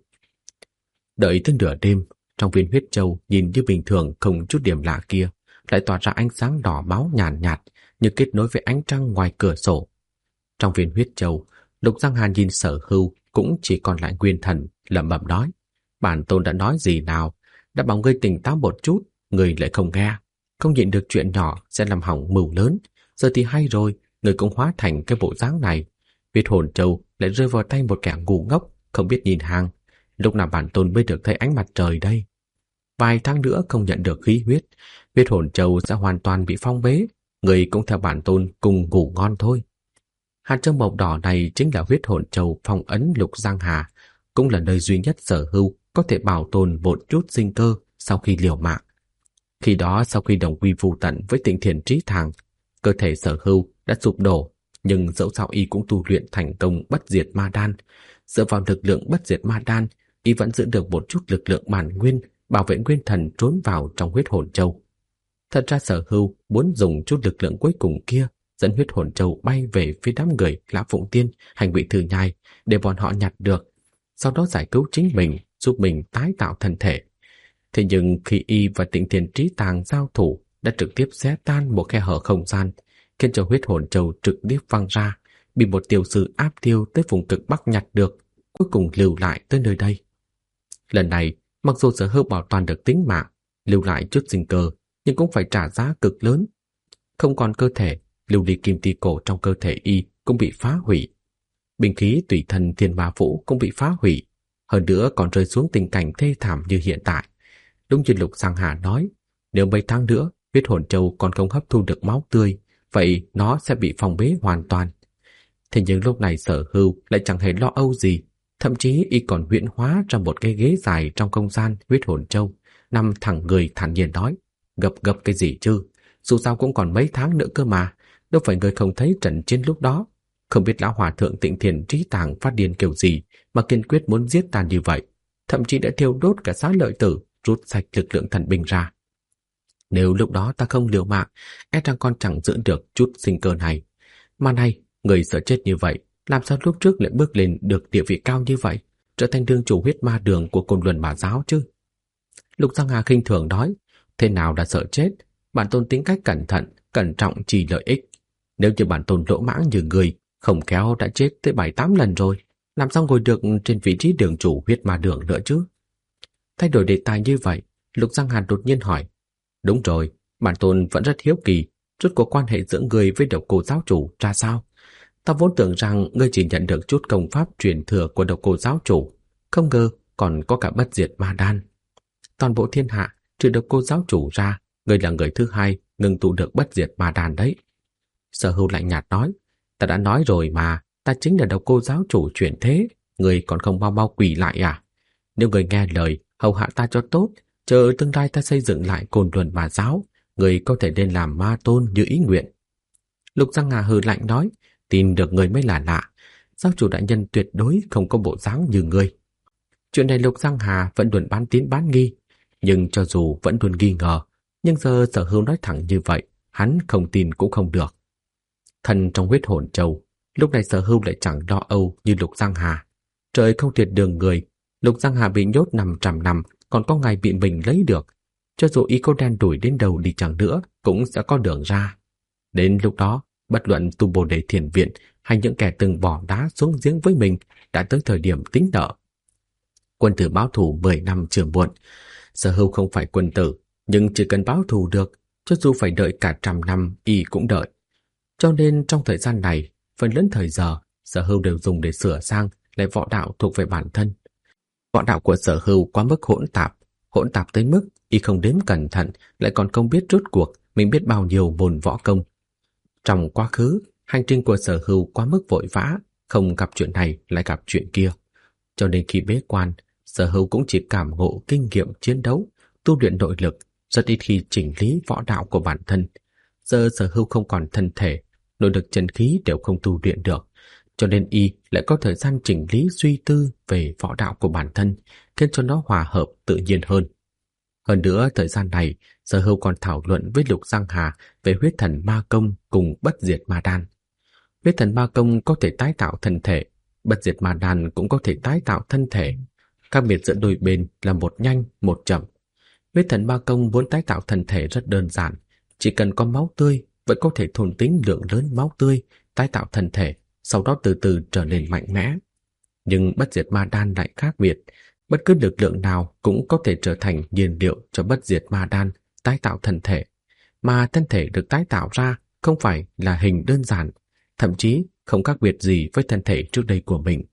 Đợi tới nửa đêm, trong viên huyết châu nhìn như bình thường không chút điểm lạ kia, lại tỏa ra ánh sáng đỏ máu nhàn nhạt, như kết nối với ánh trăng ngoài cửa sổ. Trong viên huyết châu, Lục Giang Hà nhìn Sở Hưu cũng chỉ còn lại nguyên thần, lẩm bẩm nói, bản tôn đã nói gì nào, đã bảo ngươi tỉnh táo một chút, ngươi lại không nghe, không nhịn được chuyện nhỏ sẽ làm hỏng mưu lớn. Giờ thì hay rồi, ngươi cũng hóa thành cái bộ dáng này. Huyết hồn châu lại rơi vào tay một kẻ ngu ngốc, không biết nhìn hàng. Lúc nào bản tôn mới được thấy ánh mặt trời đây? Vài tháng nữa không nhận được khí huyết, huyết hồn châu sẽ hoàn toàn bị phong bế. Người cũng theo bản tôn cùng ngủ ngon thôi. Hạt châu màu đỏ này chính là huyết hồn châu phong ấn Lục Giang Hà, cũng là nơi duy nhất Sở Hưu có thể bảo tồn một chút sinh cơ sau khi liều mạng. Khi đó, sau khi đồng quy vu tận với Tịnh Thiền Trí Thàng, cơ thể Sở Hưu đã sụp đổ, nhưng dẫu sao y cũng tu luyện thành công bất diệt ma đan. Dựa vào lực lượng bất diệt ma đan, y vẫn giữ được một chút lực lượng bản nguyên, bảo vệ nguyên thần trốn vào trong huyết hồn châu. Thật ra Sở Hưu muốn dùng chút lực lượng cuối cùng kia dẫn huyết hồn châu bay về phía đám người Lã Phụng Tiên, Hành Vị Thư Nhai để bọn họ nhặt được, sau đó giải cứu chính mình, giúp mình tái tạo thân thể. Thế nhưng khi y và Tịnh Thiền Trí Tàng giao thủ, đã trực tiếp xé tan một khe hở không gian, khiến cho huyết hồn châu trực tiếp văng ra, bị một tiểu sử áp tiêu tới vùng cực Bắc nhặt được, cuối cùng lưu lại tới nơi đây. Lần này, mặc dù Sở Hưu bảo toàn được tính mạng, lưu lại chút sinh cơ, nhưng cũng phải trả giá cực lớn. Không còn cơ thể, lưu ly kim ti cổ trong cơ thể y cũng bị phá hủy. Binh khí tùy thân Thiên Ma Vũ cũng bị phá hủy, hơn nữa còn rơi xuống tình cảnh thê thảm như hiện tại. Đúng như Lục Giang Hà nói, nếu mấy tháng nữa huyết hồn châu còn không hấp thu được máu tươi, vậy nó sẽ bị phong bế hoàn toàn. Thế nhưng lúc này Sở Hưu lại chẳng hề lo âu gì, thậm chí y còn huyễn hóa ra một cái ghế dài trong không gian huyết hồn châu, nằm thẳng người thản nhiên nói, gập gập cái gì chứ, dù sao cũng còn mấy tháng nữa cơ mà, đâu phải người không thấy trận chiến lúc đó. Không biết lão hòa thượng Tịnh Thiền Trí Tàng phát điên kiểu gì mà kiên quyết muốn giết ta như vậy, thậm chí đã thiêu đốt cả Xá Lợi Tử, rút sạch lực lượng thần binh ra. Nếu lúc đó ta không liều mạng, e rằng con chẳng giữ được chút sinh cơ này. Mà này, người sợ chết như vậy, làm sao lúc trước lại bước lên được địa vị cao như vậy, trở thành đường chủ huyết ma đường của Côn Luân Ma giáo chứ? Lục Giang Hà khinh thường nói, thế nào đã sợ chết? Bản tôn tính cách cẩn thận, cẩn trọng chỉ lợi ích. Nếu như bản tôn lỗ mãng như người, không khéo đã chết tới 7-8 lần rồi, làm sao ngồi được trên vị trí đường chủ huyết ma đường nữa chứ? Thay đổi đề tài như vậy, Lục Giang Hà đột nhiên hỏi, đúng rồi, bản tôn vẫn rất hiếu kỳ, rốt cuộc quan hệ giữa người với Độc Cô giáo chủ ra sao? Ta vốn tưởng rằng ngươi chỉ nhận được chút công pháp truyền thừa của Độc Cô giáo chủ, không ngờ còn có cả bất diệt ma đan. Toàn bộ thiên hạ, trừ Độc Cô giáo chủ ra, ngươi là người thứ hai ngừng tụ được bất diệt ma đan đấy. Sở Hưu lạnh nhạt nói, ta đã nói rồi mà, ta chính là Độc Cô giáo chủ chuyển thế, ngươi còn không mau mau quỳ lại à? Nếu ngươi nghe lời, hầu hạ ta cho tốt, chờ tương lai ta xây dựng lại Côn Luân Ma giáo, người có thể lên làm ma tôn như ý nguyện. Lục Giang Hà hừ lạnh nói, tin được người mới là lạ, giáo chủ đại nhân tuyệt đối không có bộ dáng như ngươi. Chuyện này Lục Giang Hà vẫn luôn bán tín bán nghi, nhưng cho dù vẫn luôn nghi ngờ, nhưng giờ Sở Hưu nói thẳng như vậy, hắn không tin cũng không được. Thần trong huyết hồn châu, lúc này Sở Hưu lại chẳng lo âu như Lục Giang Hà. Trời không tuyệt đường người, Lục Giang Hà bị nhốt 500 năm, còn có ngày bị mình lấy được. Cho dù ý cô đen đuổi đến đầu đi chẳng nữa, cũng sẽ có đường ra. Đến lúc đó, bất luận tu Bồ Đề Thiền Viện hay những kẻ từng bỏ đá xuống giếng với mình đã tới thời điểm tính nợ. Quân tử báo thù 10 năm chưa muộn. Sở Hưu không phải quân tử, nhưng chỉ cần báo thù được, cho dù phải đợi cả 100 năm, y cũng đợi. Cho nên trong thời gian này, phần lớn thời giờ, Sở Hưu đều dùng để sửa sang lại võ đạo thuộc về bản thân. Võ đạo của Sở Hưu quá mức hỗn tạp tới mức y không đếm cẩn thận, lại còn không biết rốt cuộc mình biết bao nhiêu môn võ công. Trong quá khứ, hành trình của Sở Hưu quá mức vội vã, không gặp chuyện này lại gặp chuyện kia. Cho nên khi bế quan, Sở Hưu cũng chỉ cảm ngộ kinh nghiệm chiến đấu, tu luyện nội lực, rất ít khi chỉnh lý võ đạo của bản thân. Giờ Sở Hưu không còn thân thể, nội lực chân khí đều không tu luyện được, cho nên y lại có thời gian chỉnh lý suy tư về võ đạo của bản thân, khiến cho nó hòa hợp tự nhiên hơn. Hơn nữa, thời gian này, Sở Hưu còn thảo luận với Lục Giang Hà về huyết thần ma công cùng bất diệt ma đan. Huyết thần ma công có thể tái tạo thân thể, bất diệt ma đan cũng có thể tái tạo thân thể. Khác biệt giữa đôi bên là một nhanh, một chậm. Huyết thần ma công muốn tái tạo thân thể rất đơn giản, chỉ cần có máu tươi, vẫn có thể thôn tính lượng lớn máu tươi, tái tạo thân thể, sau đó từ từ trở nên mạnh mẽ. Nhưng bất diệt ma đan lại khác biệt, bất cứ lực lượng nào cũng có thể trở thành nhiên liệu cho bất diệt ma đan tái tạo thân thể, mà thân thể được tái tạo ra không phải là hình đơn giản, thậm chí không khác biệt gì với thân thể trước đây của mình.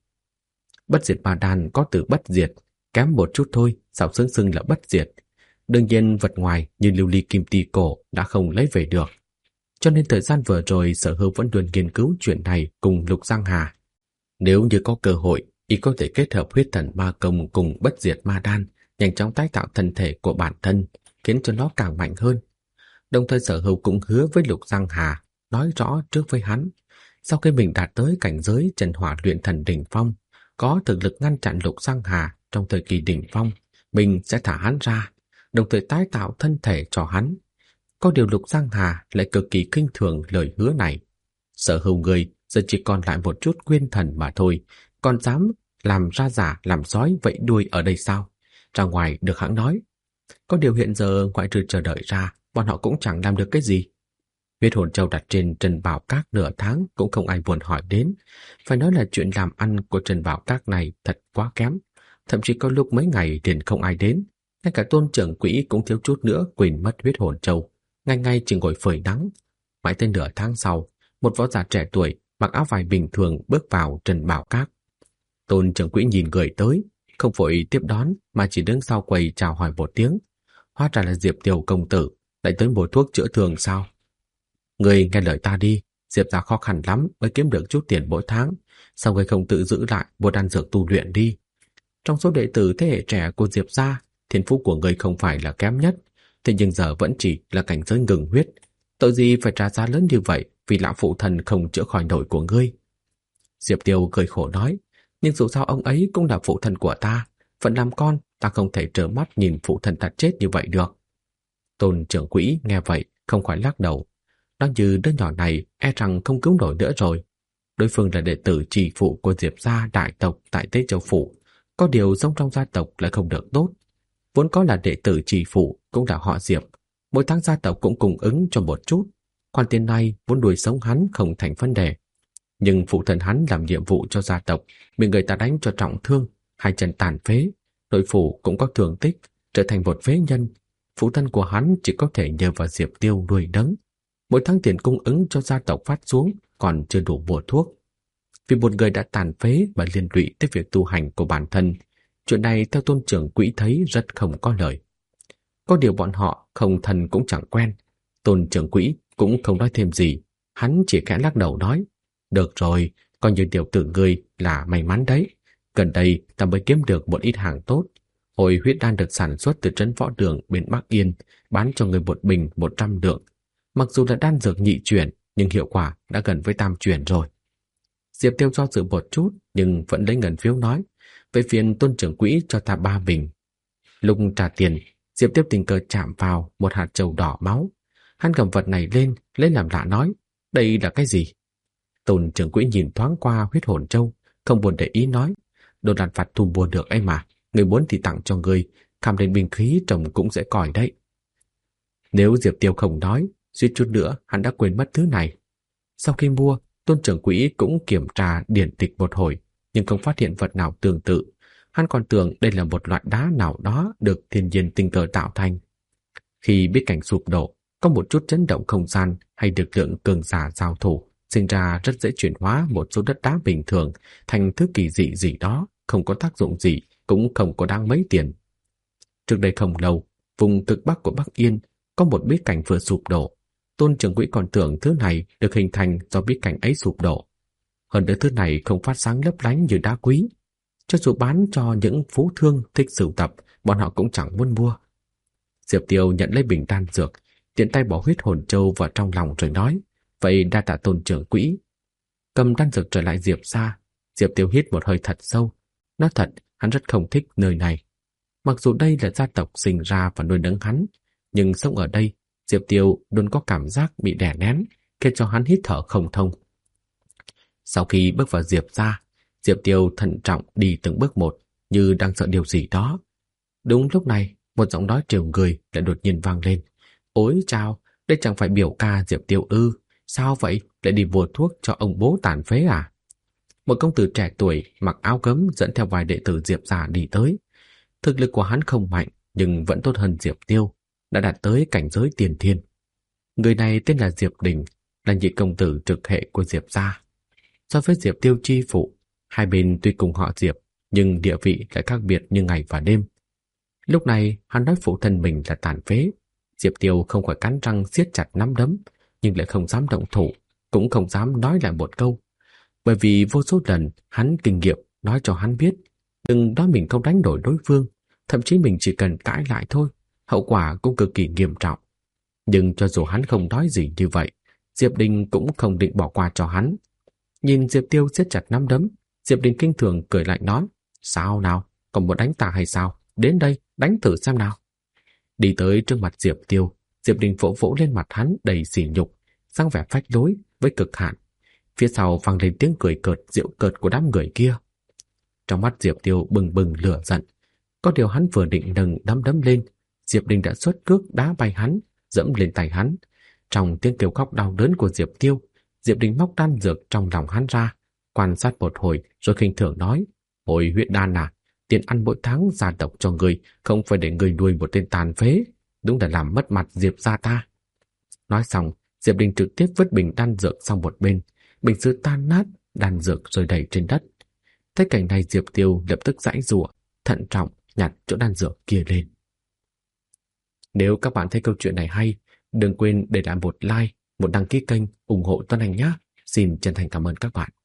Bất diệt ma đan có từ bất diệt, kém một chút thôi sao xưng là bất diệt. Đương nhiên vật ngoài như lưu ly kim ti cổ đã không lấy về được. Cho nên thời gian vừa rồi Sở Hưu vẫn luôn nghiên cứu chuyện này cùng Lục Giang Hà. Nếu như có cơ hội, y có thể kết hợp huyết thần ma công cùng bất diệt ma đan, nhanh chóng tái tạo thân thể của bản thân, khiến cho nó càng mạnh hơn. Đồng thời Sở Hưu cũng hứa với Lục Giang Hà, nói rõ trước với hắn, sau khi mình đạt tới cảnh giới Trần Hỏa Luyện Thần đỉnh phong, có thực lực ngăn chặn Lục Giang Hà trong thời kỳ đỉnh phong, mình sẽ thả hắn ra, đồng thời tái tạo thân thể cho hắn. Có điều Lục Giang Hà lại cực kỳ khinh thường lời hứa này. Sở Hưu người giờ chỉ còn lại một chút nguyên thần mà thôi, còn dám làm ra giả làm sói vậy đuôi ở đây sao? Ra ngoài được hãng nói. Có điều hiện giờ ngoại trừ chờ đợi ra, bọn họ cũng chẳng làm được cái gì. Huyết hồn châu đặt trên Trần Bảo Các nửa tháng cũng không ai buồn hỏi đến. Phải nói là chuyện làm ăn của Trần Bảo Các này thật quá kém. Thậm chí có lúc mấy ngày liền không ai đến. Ngay cả Tôn trưởng quỹ cũng thiếu chút nữa quên mất huyết hồn châu. Ngày ngày chỉ ngồi phơi nắng. Mãi tới nửa tháng sau, một võ giả trẻ tuổi mặc áo vải bình thường bước vào Trần Bảo Các. Tôn trưởng quỹ nhìn người tới, không vội tiếp đón mà chỉ đứng sau quầy chào hỏi một tiếng. Hóa ra là Diệp Tiểu công tử, lại tới mua thuốc chữa thương sao? Người nghe lời ta đi, Diệp gia khó khăn lắm mới kiếm được chút tiền mỗi tháng, sao người không tự giữ lại mua đan dược tu luyện đi? Trong số đệ tử thế hệ trẻ của Diệp gia, thiên phú của người không phải là kém nhất, thế nhưng giờ vẫn chỉ là cảnh giới ngừng huyết. Tội gì phải trả giá lớn như vậy vì lão phụ thần không chữa khỏi nổi của ngươi? Diệp Tiêu cười khổ nói, nhưng dù sao ông ấy cũng là phụ thần của ta, vẫn làm con, ta không thể trơ mắt nhìn phụ thần ta chết như vậy được. Tôn trưởng quỹ nghe vậy không khỏi lắc đầu. Nó như đứa nhỏ này e rằng không cứu nổi nữa rồi. Đối phương là đệ tử trì phụ của Diệp gia đại tộc tại Tế Châu Phủ. Có điều sống trong gia tộc lại không được tốt. Vốn có là đệ tử trì phụ cũng là họ Diệp. Mỗi tháng gia tộc cũng cung ứng cho một chút. Khoản tiền này vốn nuôi sống hắn không thành vấn đề. Nhưng phụ thân hắn làm nhiệm vụ cho gia tộc, bị người ta đánh cho trọng thương, hai chân tàn phế, nội phủ cũng có thương tích, trở thành một phế nhân. Phụ thân của hắn chỉ có thể nhờ vào Diệp Tiêu nuôi nấng. Mỗi tháng tiền cung ứng cho gia tộc phát xuống còn chưa đủ mua thuốc. Vì một người đã tàn phế và liên lụy tới việc tu hành của bản thân, chuyện này theo Tôn trưởng quỹ thấy rất không có lợi. Có điều bọn họ không thân cũng chẳng quen. Tôn trưởng quỹ cũng không nói thêm gì, hắn chỉ khẽ lắc đầu nói: được rồi, coi như tiểu tử ngươi là may mắn đấy. Gần đây ta mới kiếm được một ít hàng tốt. Hồi huyết đan được sản xuất từ trấn Võ Đường bên Bắc Yên, bán cho người một bình 100 lượng. Mặc dù là đan dược nhị chuyển, nhưng hiệu quả đã gần với tam chuyển rồi. Diệp Tiêu do dự một chút, nhưng vẫn lấy ngân phiếu nói: vậy phiền Tôn trưởng quỹ cho ta 3 bình. Lúc trả tiền, Diệp Tiêu tình cờ chạm vào một hạt châu đỏ máu. Hắn cầm vật này lên, lấy làm lạ nói: đây là cái gì? Tôn trưởng quỹ nhìn thoáng qua huyết hồn châu, không buồn để ý nói: đồ đàn phạt thu mua được ấy mà, người muốn thì tặng cho người, kham lên binh khí trông cũng dễ còi đấy. Nếu Diệp Tiêu không nói, suýt chút nữa hắn đã quên mất thứ này. Sau khi mua, Tôn trưởng quỹ cũng kiểm tra điển tịch một hồi, nhưng không phát hiện vật nào tương tự. Hắn còn tưởng đây là một loại đá nào đó được thiên nhiên tình cờ tạo thành. Khi biết cảnh sụp đổ, có một chút chấn động không gian hay lực lượng cường giả giao thủ, sinh ra rất dễ chuyển hóa một số đất đá bình thường thành thứ kỳ dị gì đó, không có tác dụng gì, cũng không có đáng mấy tiền. Trước đây không lâu, vùng cực bắc của Bắc Yên có một bí cảnh vừa sụp đổ. Tôn trưởng quỹ còn tưởng thứ này được hình thành do bí cảnh ấy sụp đổ. Hơn nữa thứ này không phát sáng lấp lánh như đá quý. Cho dù bán cho những phú thương thích sưu tập, bọn họ cũng chẳng muốn mua. Diệp Tiêu nhận lấy bình đan dược, tiện tay bỏ huyết hồn châu vào trong lòng rồi nói: vậy đa tạ Tôn trưởng quỹ. Cầm đan dược trở lại Diệp gia, Diệp Tiêu hít một hơi thật sâu. Nói thật, hắn rất không thích nơi này. Mặc dù đây là gia tộc sinh ra và nuôi nấng hắn, nhưng sống ở đây, Diệp Tiêu luôn có cảm giác bị đè nén, khiến cho hắn hít thở không thông. Sau khi bước vào Diệp gia, Diệp Tiêu thận trọng đi từng bước một, như đang sợ điều gì đó. Đúng lúc này, một giọng nói trêu người lại đột nhiên vang lên: ôi chao, đây chẳng phải biểu ca Diệp Tiêu ư? Sao vậy, lại đi mua thuốc cho ông bố tàn phế à? Một công tử trẻ tuổi mặc áo gấm dẫn theo vài đệ tử Diệp gia đi tới. Thực lực của hắn không mạnh, nhưng vẫn tốt hơn Diệp Tiêu, đã đạt tới cảnh giới tiền thiên. Người này tên là Diệp Đình, là nhị công tử trực hệ của Diệp gia. So với Diệp Tiêu chi phụ, hai bên tuy cùng họ Diệp, nhưng địa vị lại khác biệt như ngày và đêm. Lúc này, hắn nói phụ thân mình là tàn phế. Diệp Tiêu không khỏi cắn răng siết chặt nắm đấm, nhưng lại không dám động thủ, cũng không dám nói lại một câu. Bởi vì vô số lần hắn kinh nghiệm nói cho hắn biết, đừng nói mình không đánh đổi đối phương, thậm chí mình chỉ cần cãi lại thôi, hậu quả cũng cực kỳ nghiêm trọng. Nhưng cho dù hắn không nói gì như vậy, Diệp Đình cũng không định bỏ qua cho hắn. Nhìn Diệp Tiêu siết chặt nắm đấm, Diệp Đình kinh thường cười lạnh nói: sao nào, còn muốn đánh ta hay sao? Đến đây, đánh thử xem nào. Đi tới trước mặt Diệp Tiêu, Diệp Đình vỗ vỗ lên mặt hắn đầy sỉ nhục, dáng vẻ phách lối với cực hạn. Phía sau vang lên tiếng cười cợt giễu cợt của đám người kia. Trong mắt Diệp Tiêu bừng bừng lửa giận. Có điều hắn vừa định nâng nắm đấm lên, Diệp Đình đã xuất cước đá bay hắn, dẫm lên tay hắn. Trong tiếng kêu khóc đau đớn của Diệp Tiêu, Diệp Đình móc đan dược trong lòng hắn ra, quan sát một hồi rồi khinh thường nói: ôi huyết đan à, tiền ăn mỗi tháng gia tộc cho người, không phải để người nuôi một tên tàn phế, đúng là làm mất mặt Diệp gia ta. Nói xong, Diệp Đình trực tiếp vứt bình đan dược sang một bên, bình sứ tan nát, đan dược rơi đầy trên đất. Thấy cảnh này, Diệp Tiêu lập tức giãy giụa, thận trọng nhặt chỗ đan dược kia lên. Nếu các bạn thấy câu chuyện này hay, đừng quên để lại một like, một đăng ký kênh ủng hộ Tuấn Anh nhé. Xin chân thành cảm ơn các bạn.